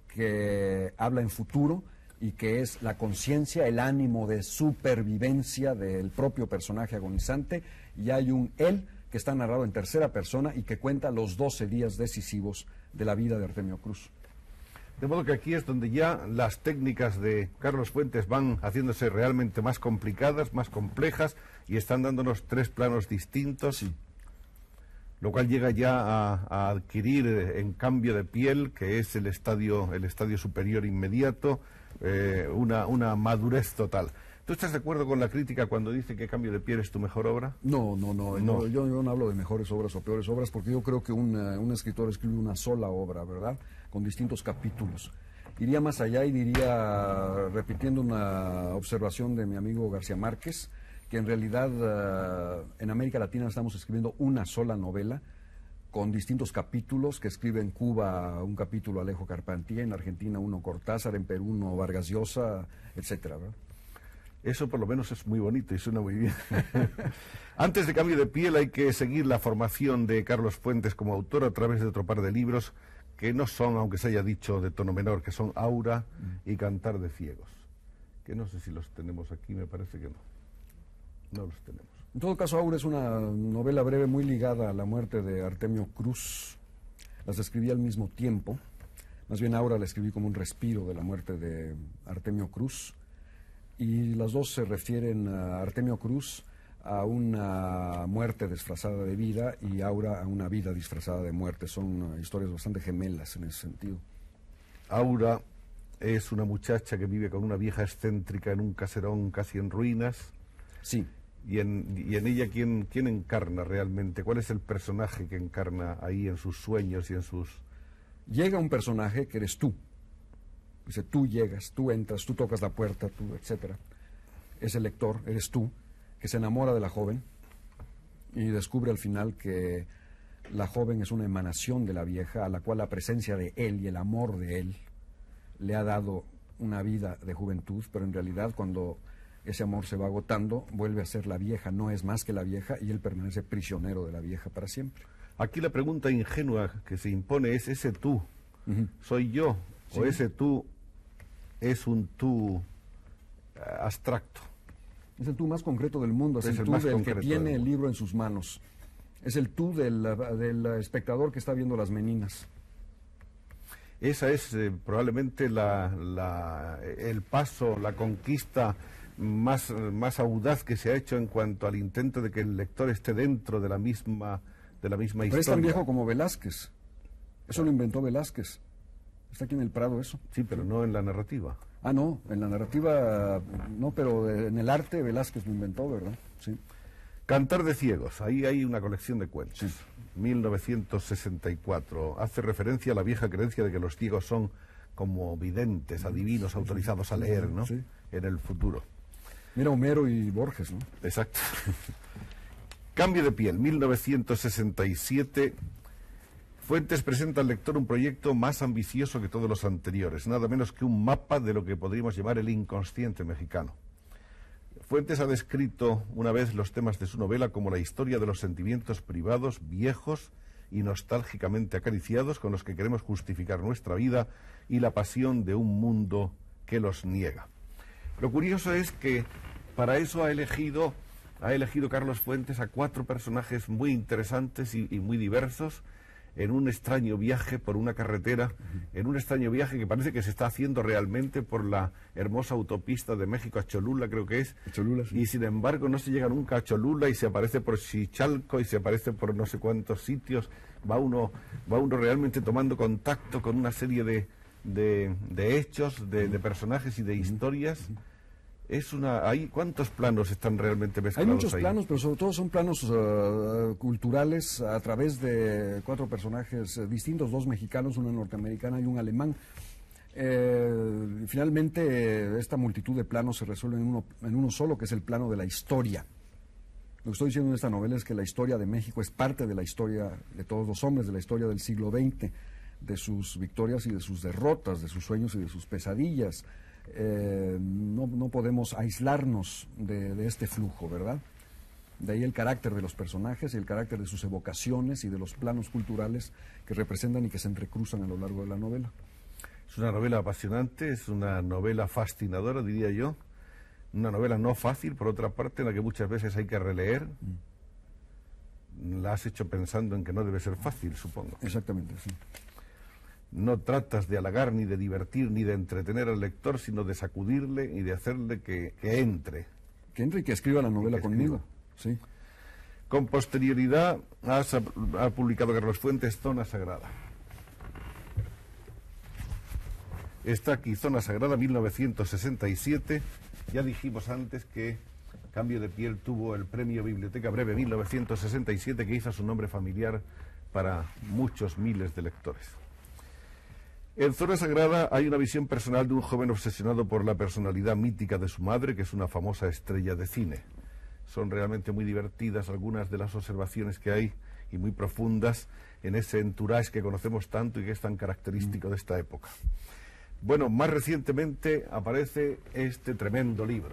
que habla en futuro y que es la conciencia, el ánimo de supervivencia del propio personaje agonizante. Y hay un él que está narrado en tercera persona y que cuenta los 12 días decisivos de la vida de Artemio Cruz. De modo que aquí es donde ya las técnicas de Carlos Fuentes van haciéndose realmente más complicadas, más complejas, y están dándonos tres planos distintos, Sí. Lo cual llega ya a adquirir en cambio de piel, que es el estadio superior inmediato, una madurez total. ¿Tú estás de acuerdo con la crítica cuando dice que Cambio de piel es tu mejor obra? No. No. Yo no hablo de mejores obras o peores obras, porque yo creo que un escritor escribe una sola obra, ¿verdad? Con distintos capítulos. Iría más allá y diría, repitiendo una observación de mi amigo García Márquez, que en realidad en América Latina estamos escribiendo una sola novela con distintos capítulos, que escribe en Cuba un capítulo Alejo Carpentier, en Argentina uno Cortázar, en Perú uno Vargas Llosa, etcétera, ¿verdad? Eso por lo menos es muy bonito y suena muy bien. Antes de Cambio de piel hay que seguir la formación de Carlos Fuentes como autor a través de otro par de libros que no son, aunque se haya dicho de tono menor, que son Aura y Cantar de ciegos, que no sé si los tenemos aquí, me parece que no. No los tenemos. En todo caso, Aura es una novela breve muy ligada a la muerte de Artemio Cruz. Las escribí al mismo tiempo. Más bien Aura la escribí como un respiro de la muerte de Artemio Cruz. Y las dos se refieren a Artemio Cruz a una muerte disfrazada de vida y Aura a una vida disfrazada de muerte. Son historias bastante gemelas en ese sentido. Aura es una muchacha que vive con una vieja excéntrica en un caserón casi en ruinas. Sí. Y en ella, ¿quién encarna realmente? ¿Cuál es el personaje que encarna ahí en sus sueños y en sus...? Llega un personaje que eres tú. Dice, tú llegas, tú entras, tú tocas la puerta, tú, etcétera. Es el lector, eres tú, que se enamora de la joven y descubre al final que la joven es una emanación de la vieja, a la cual la presencia de él y el amor de él le ha dado una vida de juventud, pero en realidad cuando ese amor se va agotando, vuelve a ser la vieja, no es más que la vieja, y él permanece prisionero de la vieja para siempre. Aquí la pregunta ingenua que se impone es, ¿ese tú soy yo? Sí. ¿O ese tú es un tú abstracto? Es el tú más concreto del mundo, es el tú más del que concreto tiene del el mundo. libro en sus manos. Es el tú del espectador que está viendo las meninas. Esa es probablemente el paso, la conquista más audaz que se ha hecho en cuanto al intento de que el lector esté dentro de la misma historia. Pero es tan viejo como Velázquez. Eso lo inventó Velázquez. Está aquí en el Prado eso. Sí, pero no en la narrativa. Ah, no, en la narrativa no, pero en el arte Velázquez lo inventó, ¿verdad? Sí. Cantar de ciegos, ahí hay una colección de cuentos. Sí. 1964. Hace referencia a la vieja creencia de que los ciegos son como videntes, adivinos, autorizados a leer, ¿no? Sí. En el futuro. Mira Homero y Borges, ¿no? Exacto. Cambio de piel, 1967. Fuentes presenta al lector un proyecto más ambicioso que todos los anteriores, nada menos que un mapa de lo que podríamos llamar el inconsciente mexicano. Fuentes ha descrito una vez los temas de su novela como la historia de los sentimientos privados, viejos y nostálgicamente acariciados con los que queremos justificar nuestra vida y la pasión de un mundo que los niega. Lo curioso es que para eso ha elegido Carlos Fuentes a 4 personajes muy interesantes y muy diversos en un extraño viaje por una carretera, en un extraño viaje que parece que se está haciendo realmente por la hermosa autopista de México a Cholula, creo que es. Cholula, sí. Y sin embargo no se llega nunca a Cholula y se aparece por Xichalco y se aparece por no sé cuántos sitios. Va uno realmente tomando contacto con una serie de hechos, de personajes y de historias. ¿Cuántos planos están realmente mezclados ahí? Hay muchos planos, pero sobre todo son planos culturales a través de 4 personajes distintos, 2 mexicanos, una norteamericana y un alemán. Finalmente, esta multitud de planos se resuelve en uno solo, que es el plano de la historia. Lo que estoy diciendo en esta novela es que la historia de México es parte de la historia de todos los hombres, de la historia del siglo XX, de sus victorias y de sus derrotas, de sus sueños y de sus pesadillas. No podemos aislarnos de este flujo, ¿verdad? De ahí el carácter de los personajes y el carácter de sus evocaciones y de los planos culturales que representan y que se entrecruzan a lo largo de la novela. Es una novela apasionante, es una novela fascinadora, diría yo. Una novela no fácil, por otra parte, en la que muchas veces hay que releer. La has hecho pensando en que no debe ser fácil, supongo. Exactamente, sí. No tratas de halagar, ni de divertir, ni de entretener al lector, sino de sacudirle y de hacerle que entre. Que entre y que escriba la novela conmigo. Sí. Con posterioridad ha publicado Carlos Fuentes Zona Sagrada. Está aquí, Zona Sagrada, 1967. Ya dijimos antes que Cambio de Piel tuvo el premio Biblioteca Breve 1967, que hizo su nombre familiar para muchos miles de lectores. En Zona Sagrada hay una visión personal de un joven obsesionado por la personalidad mítica de su madre, que es una famosa estrella de cine. Son realmente muy divertidas algunas de las observaciones que hay y muy profundas en ese entourage que conocemos tanto y que es tan característico de esta época. Bueno, más recientemente aparece este tremendo libro,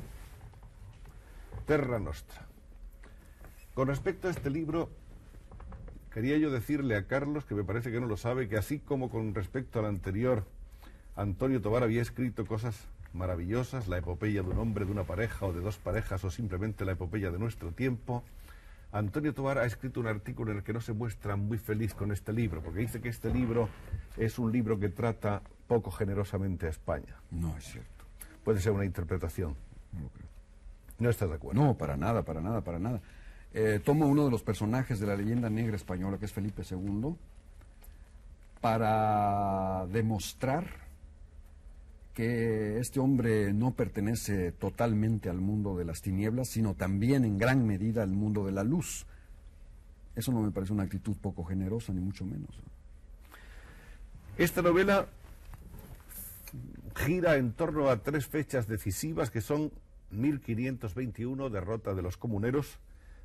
Terra Nostra. Con respecto a este libro, quería yo decirle a Carlos, que me parece que no lo sabe, que así como con respecto al anterior, Antonio Tovar había escrito cosas maravillosas, la epopeya de un hombre, de una pareja o de 2 parejas, o simplemente la epopeya de nuestro tiempo, Antonio Tovar ha escrito un artículo en el que no se muestra muy feliz con este libro, porque dice que este libro es un libro que trata poco generosamente a España. No es cierto. Puede ser una interpretación. No creo. ¿No estás de acuerdo? No, para nada, para nada, para nada. Tomo uno de los personajes de la leyenda negra española, que es Felipe II, para demostrar que este hombre no pertenece totalmente al mundo de las tinieblas, sino también en gran medida al mundo de la luz. Eso no me parece una actitud poco generosa, ni mucho menos. Esta novela gira en torno a 3 fechas decisivas, que son 1521, derrota de los comuneros;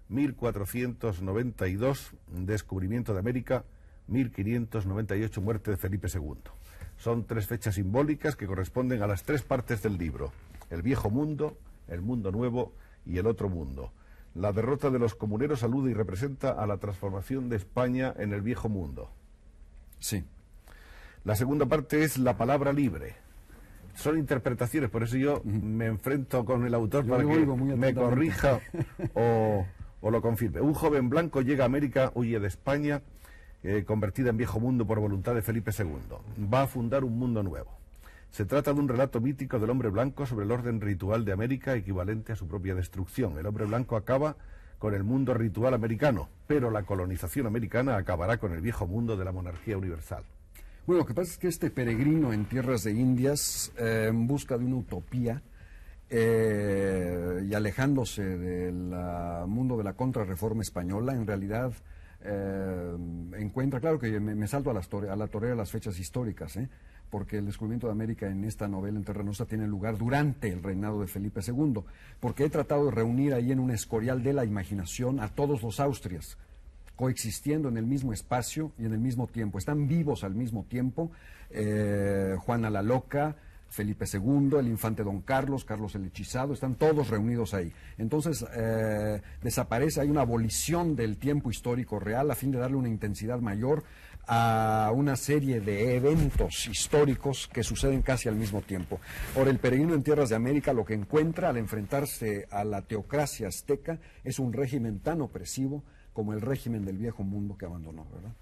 1492, descubrimiento de América; 1598, muerte de Felipe II. Son 3 fechas simbólicas que corresponden a las 3 partes del libro: el viejo mundo, el mundo nuevo y el otro mundo. La derrota de los comuneros alude y representa a la transformación de España en el viejo mundo. Sí. La segunda parte es la palabra libre. Son interpretaciones, por eso yo me enfrento con el autor para que me corrija o lo confirme. Un joven blanco llega a América, huye de España, convertida en viejo mundo por voluntad de Felipe II. Va a fundar un mundo nuevo. Se trata de un relato mítico del hombre blanco sobre el orden ritual de América, equivalente a su propia destrucción. El hombre blanco acaba con el mundo ritual americano, pero la colonización americana acabará con el viejo mundo de la monarquía universal. Bueno, lo que pasa es que este peregrino en tierras de Indias, en busca de una utopía y alejándose del mundo de la contrarreforma española, en realidad encuentra, claro que me salto a la torera de las fechas históricas, porque el descubrimiento de América en esta novela, en Terra Nostra, tiene lugar durante el reinado de Felipe II, porque he tratado de reunir ahí en un escorial de la imaginación a todos los Austrias, coexistiendo en el mismo espacio y en el mismo tiempo. Están vivos al mismo tiempo Juana la Loca, Felipe II, el infante Don Carlos, Carlos el Hechizado, están todos reunidos ahí. Entonces desaparece, hay una abolición del tiempo histórico real a fin de darle una intensidad mayor a una serie de eventos históricos que suceden casi al mismo tiempo. Ahora, el peregrino en tierras de América lo que encuentra al enfrentarse a la teocracia azteca es un régimen tan opresivo como el régimen del viejo mundo que abandonó, ¿verdad?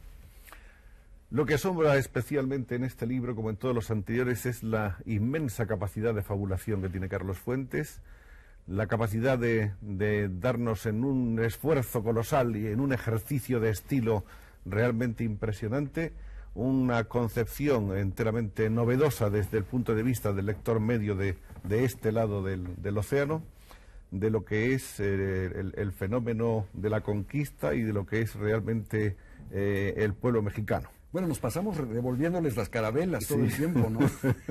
Lo que asombra especialmente en este libro, como en todos los anteriores, es la inmensa capacidad de fabulación que tiene Carlos Fuentes, la capacidad de darnos en un esfuerzo colosal y en un ejercicio de estilo realmente impresionante, una concepción enteramente novedosa desde el punto de vista del lector medio de este lado del océano, de lo que es el fenómeno de la conquista y de lo que es realmente el pueblo mexicano. Bueno, nos pasamos devolviéndoles las carabelas todo el tiempo, ¿no?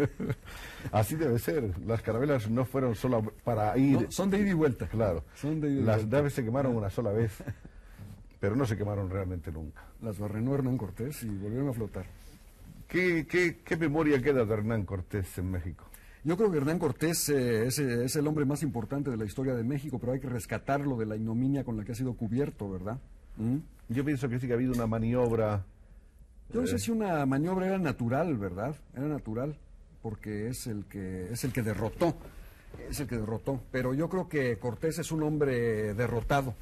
Así debe ser. Las carabelas no fueron solo para ir... No, son de ida y vuelta. Claro. Son de ida y las vuelta. naves se quemaron una sola vez, pero no se quemaron realmente nunca. Las barrenó Hernán Cortés y volvieron a flotar. ¿Qué memoria queda de Hernán Cortés en México? Yo creo que Hernán Cortés es el hombre más importante de la historia de México, pero hay que rescatarlo de la ignominia con la que ha sido cubierto, ¿verdad? Yo pienso que sí que ha habido una maniobra... Yo no sé si una maniobra era natural, ¿verdad? Era natural, porque es el que derrotó, pero yo creo que Cortés es un hombre derrotado,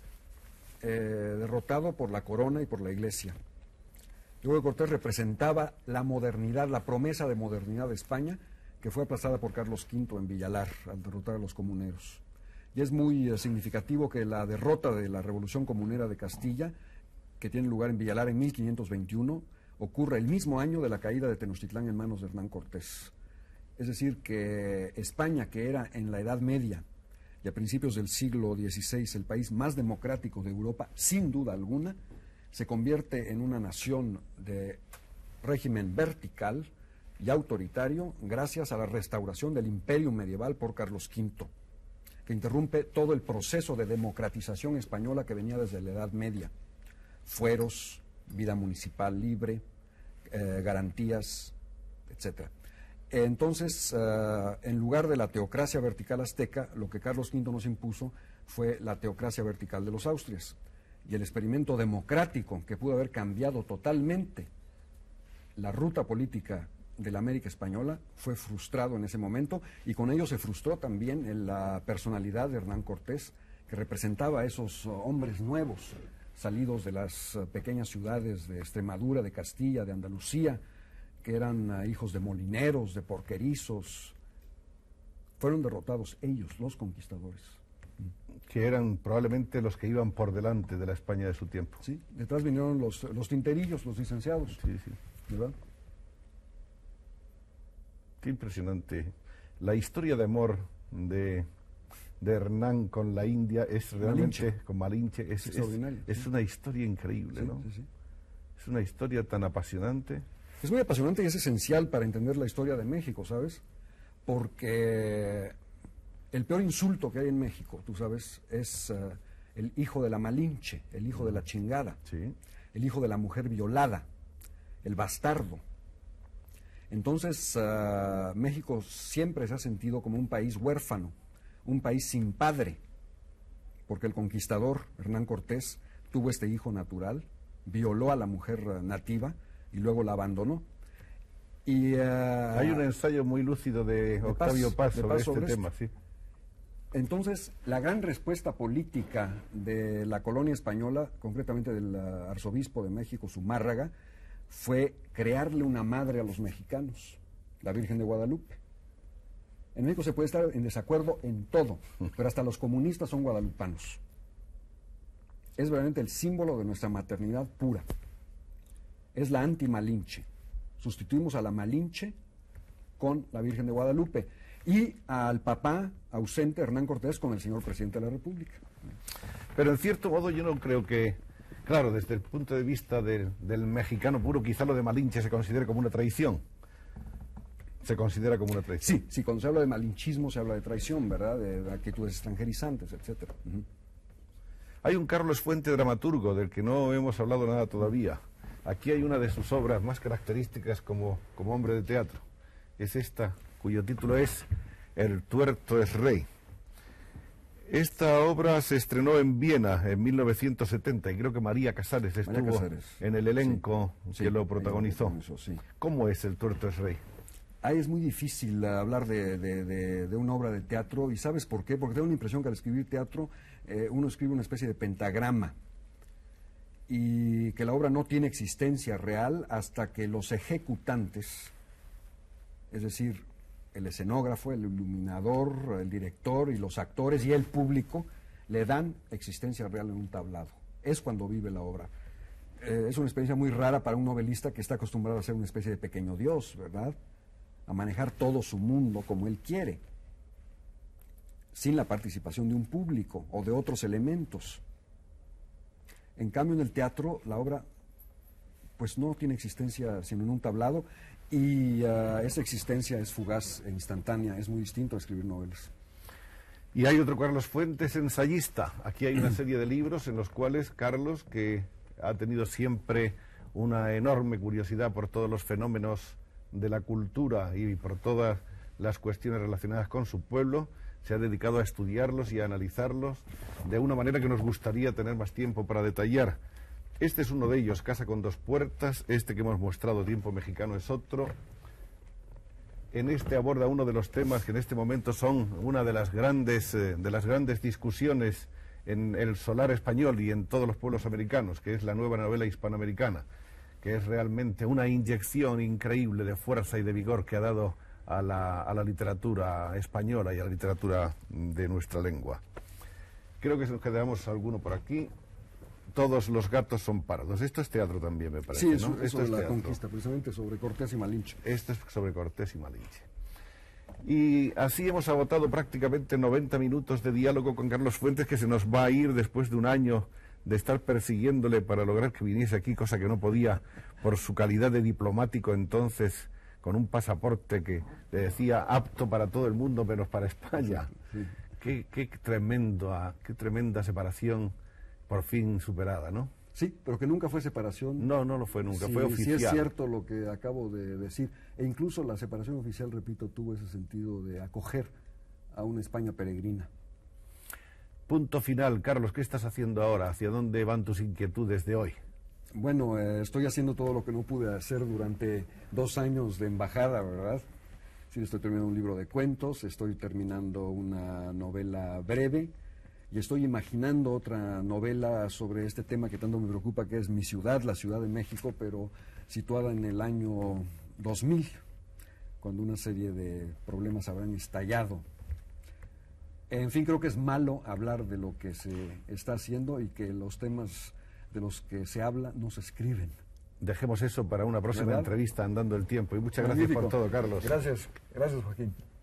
derrotado por la corona y por la iglesia. Yo creo que Cortés representaba la modernidad, la promesa de modernidad de España, que fue aplastada por Carlos V en Villalar al derrotar a los comuneros. Y es muy significativo que la derrota de la Revolución Comunera de Castilla, que tiene lugar en Villalar en 1521, ocurra el mismo año de la caída de Tenochtitlán en manos de Hernán Cortés. Es decir, que España, que era en la Edad Media y a principios del siglo XVI el país más democrático de Europa, sin duda alguna, se convierte en una nación de régimen vertical y autoritario gracias a la restauración del imperio medieval por Carlos V, que interrumpe todo el proceso de democratización española que venía desde la Edad Media. Fueros, vida municipal libre, garantías, etcétera. Entonces, en lugar de la teocracia vertical azteca, lo que Carlos V nos impuso fue la teocracia vertical de los Austrias. Y el experimento democrático que pudo haber cambiado totalmente la ruta política de la América española fue frustrado en ese momento, y con ello se frustró también en la personalidad de Hernán Cortés, que representaba a esos hombres nuevos salidos de las pequeñas ciudades de Extremadura, de Castilla, de Andalucía, que eran hijos de molineros, de porquerizos. Fueron derrotados ellos, los conquistadores. Que eran probablemente los que iban por delante de la España de su tiempo. Sí, detrás vinieron los tinterillos, los licenciados. Sí, sí. ¿Verdad? Qué impresionante. La historia de amor de Hernán con la India es realmente, Malinche. con Malinche, es una historia increíble, Sí, ¿no? sí, sí. Es una historia tan apasionante. Es muy apasionante y es esencial para entender la historia de México, ¿sabes? Porque el peor insulto que hay en México, tú sabes, es el hijo de la Malinche, el hijo de la chingada, Sí. el hijo de la mujer violada, el bastardo. Entonces, México siempre se ha sentido como un país huérfano, un país sin padre, porque el conquistador Hernán Cortés tuvo este hijo natural, violó a la mujer nativa y luego la abandonó. Y hay un ensayo muy lúcido de Octavio Paz sobre este tema, sí. Entonces, la gran respuesta política de la colonia española, concretamente del arzobispo de México, Zumárraga, fue crearle una madre a los mexicanos, la Virgen de Guadalupe. En México se puede estar en desacuerdo en todo, pero hasta los comunistas son guadalupanos. Es verdaderamente el símbolo de nuestra maternidad pura. Es la anti-Malinche. Sustituimos a la Malinche con la Virgen de Guadalupe y al papá ausente Hernán Cortés con el señor presidente de la República. Pero en cierto modo yo no creo que, claro, desde el punto de vista del mexicano puro, quizá lo de Malinche se considere como una traición. Se considera como una traición. Sí, cuando se habla de malinchismo se habla de traición, ¿verdad? De actitudes extranjerizantes, etcétera. Hay un Carlos Fuente dramaturgo del que no hemos hablado nada todavía. Aquí hay una de sus obras más características como hombre de teatro. es esta, cuyo título es El tuerto es rey. Esta obra se estrenó en Viena en 1970 y creo que María Casares estuvo en el elenco que lo protagonizó. Sí. ¿Cómo es El tuerto es rey? Ahí es muy difícil hablar de una obra de teatro, y ¿sabes por qué? Porque tengo la impresión que al escribir teatro uno escribe una especie de pentagrama y que la obra no tiene existencia real hasta que los ejecutantes, es decir, el escenógrafo, el iluminador, el director y los actores y el público le dan existencia real en un tablado. Es cuando vive la obra. Es una experiencia muy rara para un novelista que está acostumbrado a ser una especie de pequeño dios, ¿verdad? A manejar todo su mundo como él quiere, sin la participación de un público o de otros elementos. En cambio, en el teatro, la obra pues no tiene existencia sino en un tablado, y esa existencia es fugaz e instantánea. Es muy distinto a escribir novelas. Y hay otro Carlos Fuentes, ensayista. Aquí hay una serie de libros en los cuales Carlos, que ha tenido siempre una enorme curiosidad por todos los fenómenos de la cultura y por todas las cuestiones relacionadas con su pueblo, se ha dedicado a estudiarlos y a analizarlos de una manera que nos gustaría tener más tiempo para detallar. Este es uno de ellos, Casa con dos puertas. Este que hemos mostrado, Tiempo Mexicano, es otro. En este aborda uno de los temas que en este momento son una de las grandes discusiones en el solar español y en todos los pueblos americanos, que es la nueva novela hispanoamericana, que es realmente una inyección increíble de fuerza y de vigor que ha dado a la literatura española y a la literatura de nuestra lengua. Creo que nos quedamos alguno por aquí. Todos los gatos son pardos. Esto es teatro también, me parece, sí, eso, ¿no? Esto es la conquista, precisamente sobre Cortés y Malinche. Esto es sobre Cortés y Malinche. Y así hemos agotado prácticamente 90 minutos de diálogo con Carlos Fuentes, que se nos va a ir después de un año de estar persiguiéndole para lograr que viniese aquí, cosa que no podía por su calidad de diplomático entonces, con un pasaporte que le decía apto para todo el mundo menos para España. Sí. Qué tremenda separación por fin superada, ¿no? Sí, pero que nunca fue separación. No, no lo fue nunca, fue oficial. Sí es cierto lo que acabo de decir. E incluso la separación oficial, repito, tuvo ese sentido de acoger a una España peregrina. Punto final, Carlos, ¿qué estás haciendo ahora? ¿Hacia dónde van tus inquietudes de hoy? Bueno, estoy haciendo todo lo que no pude hacer durante 2 años de embajada, ¿verdad? Sí, estoy terminando un libro de cuentos, estoy terminando una novela breve, y estoy imaginando otra novela sobre este tema que tanto me preocupa, que es mi ciudad, la Ciudad de México, pero situada en el año 2000, cuando una serie de problemas habrán estallado. En fin, creo que es malo hablar de lo que se está haciendo y que los temas de los que se habla no se escriben. Dejemos eso para una próxima entrevista, andando el tiempo. Y muchas gracias por todo, Carlos. Gracias, Joaquín.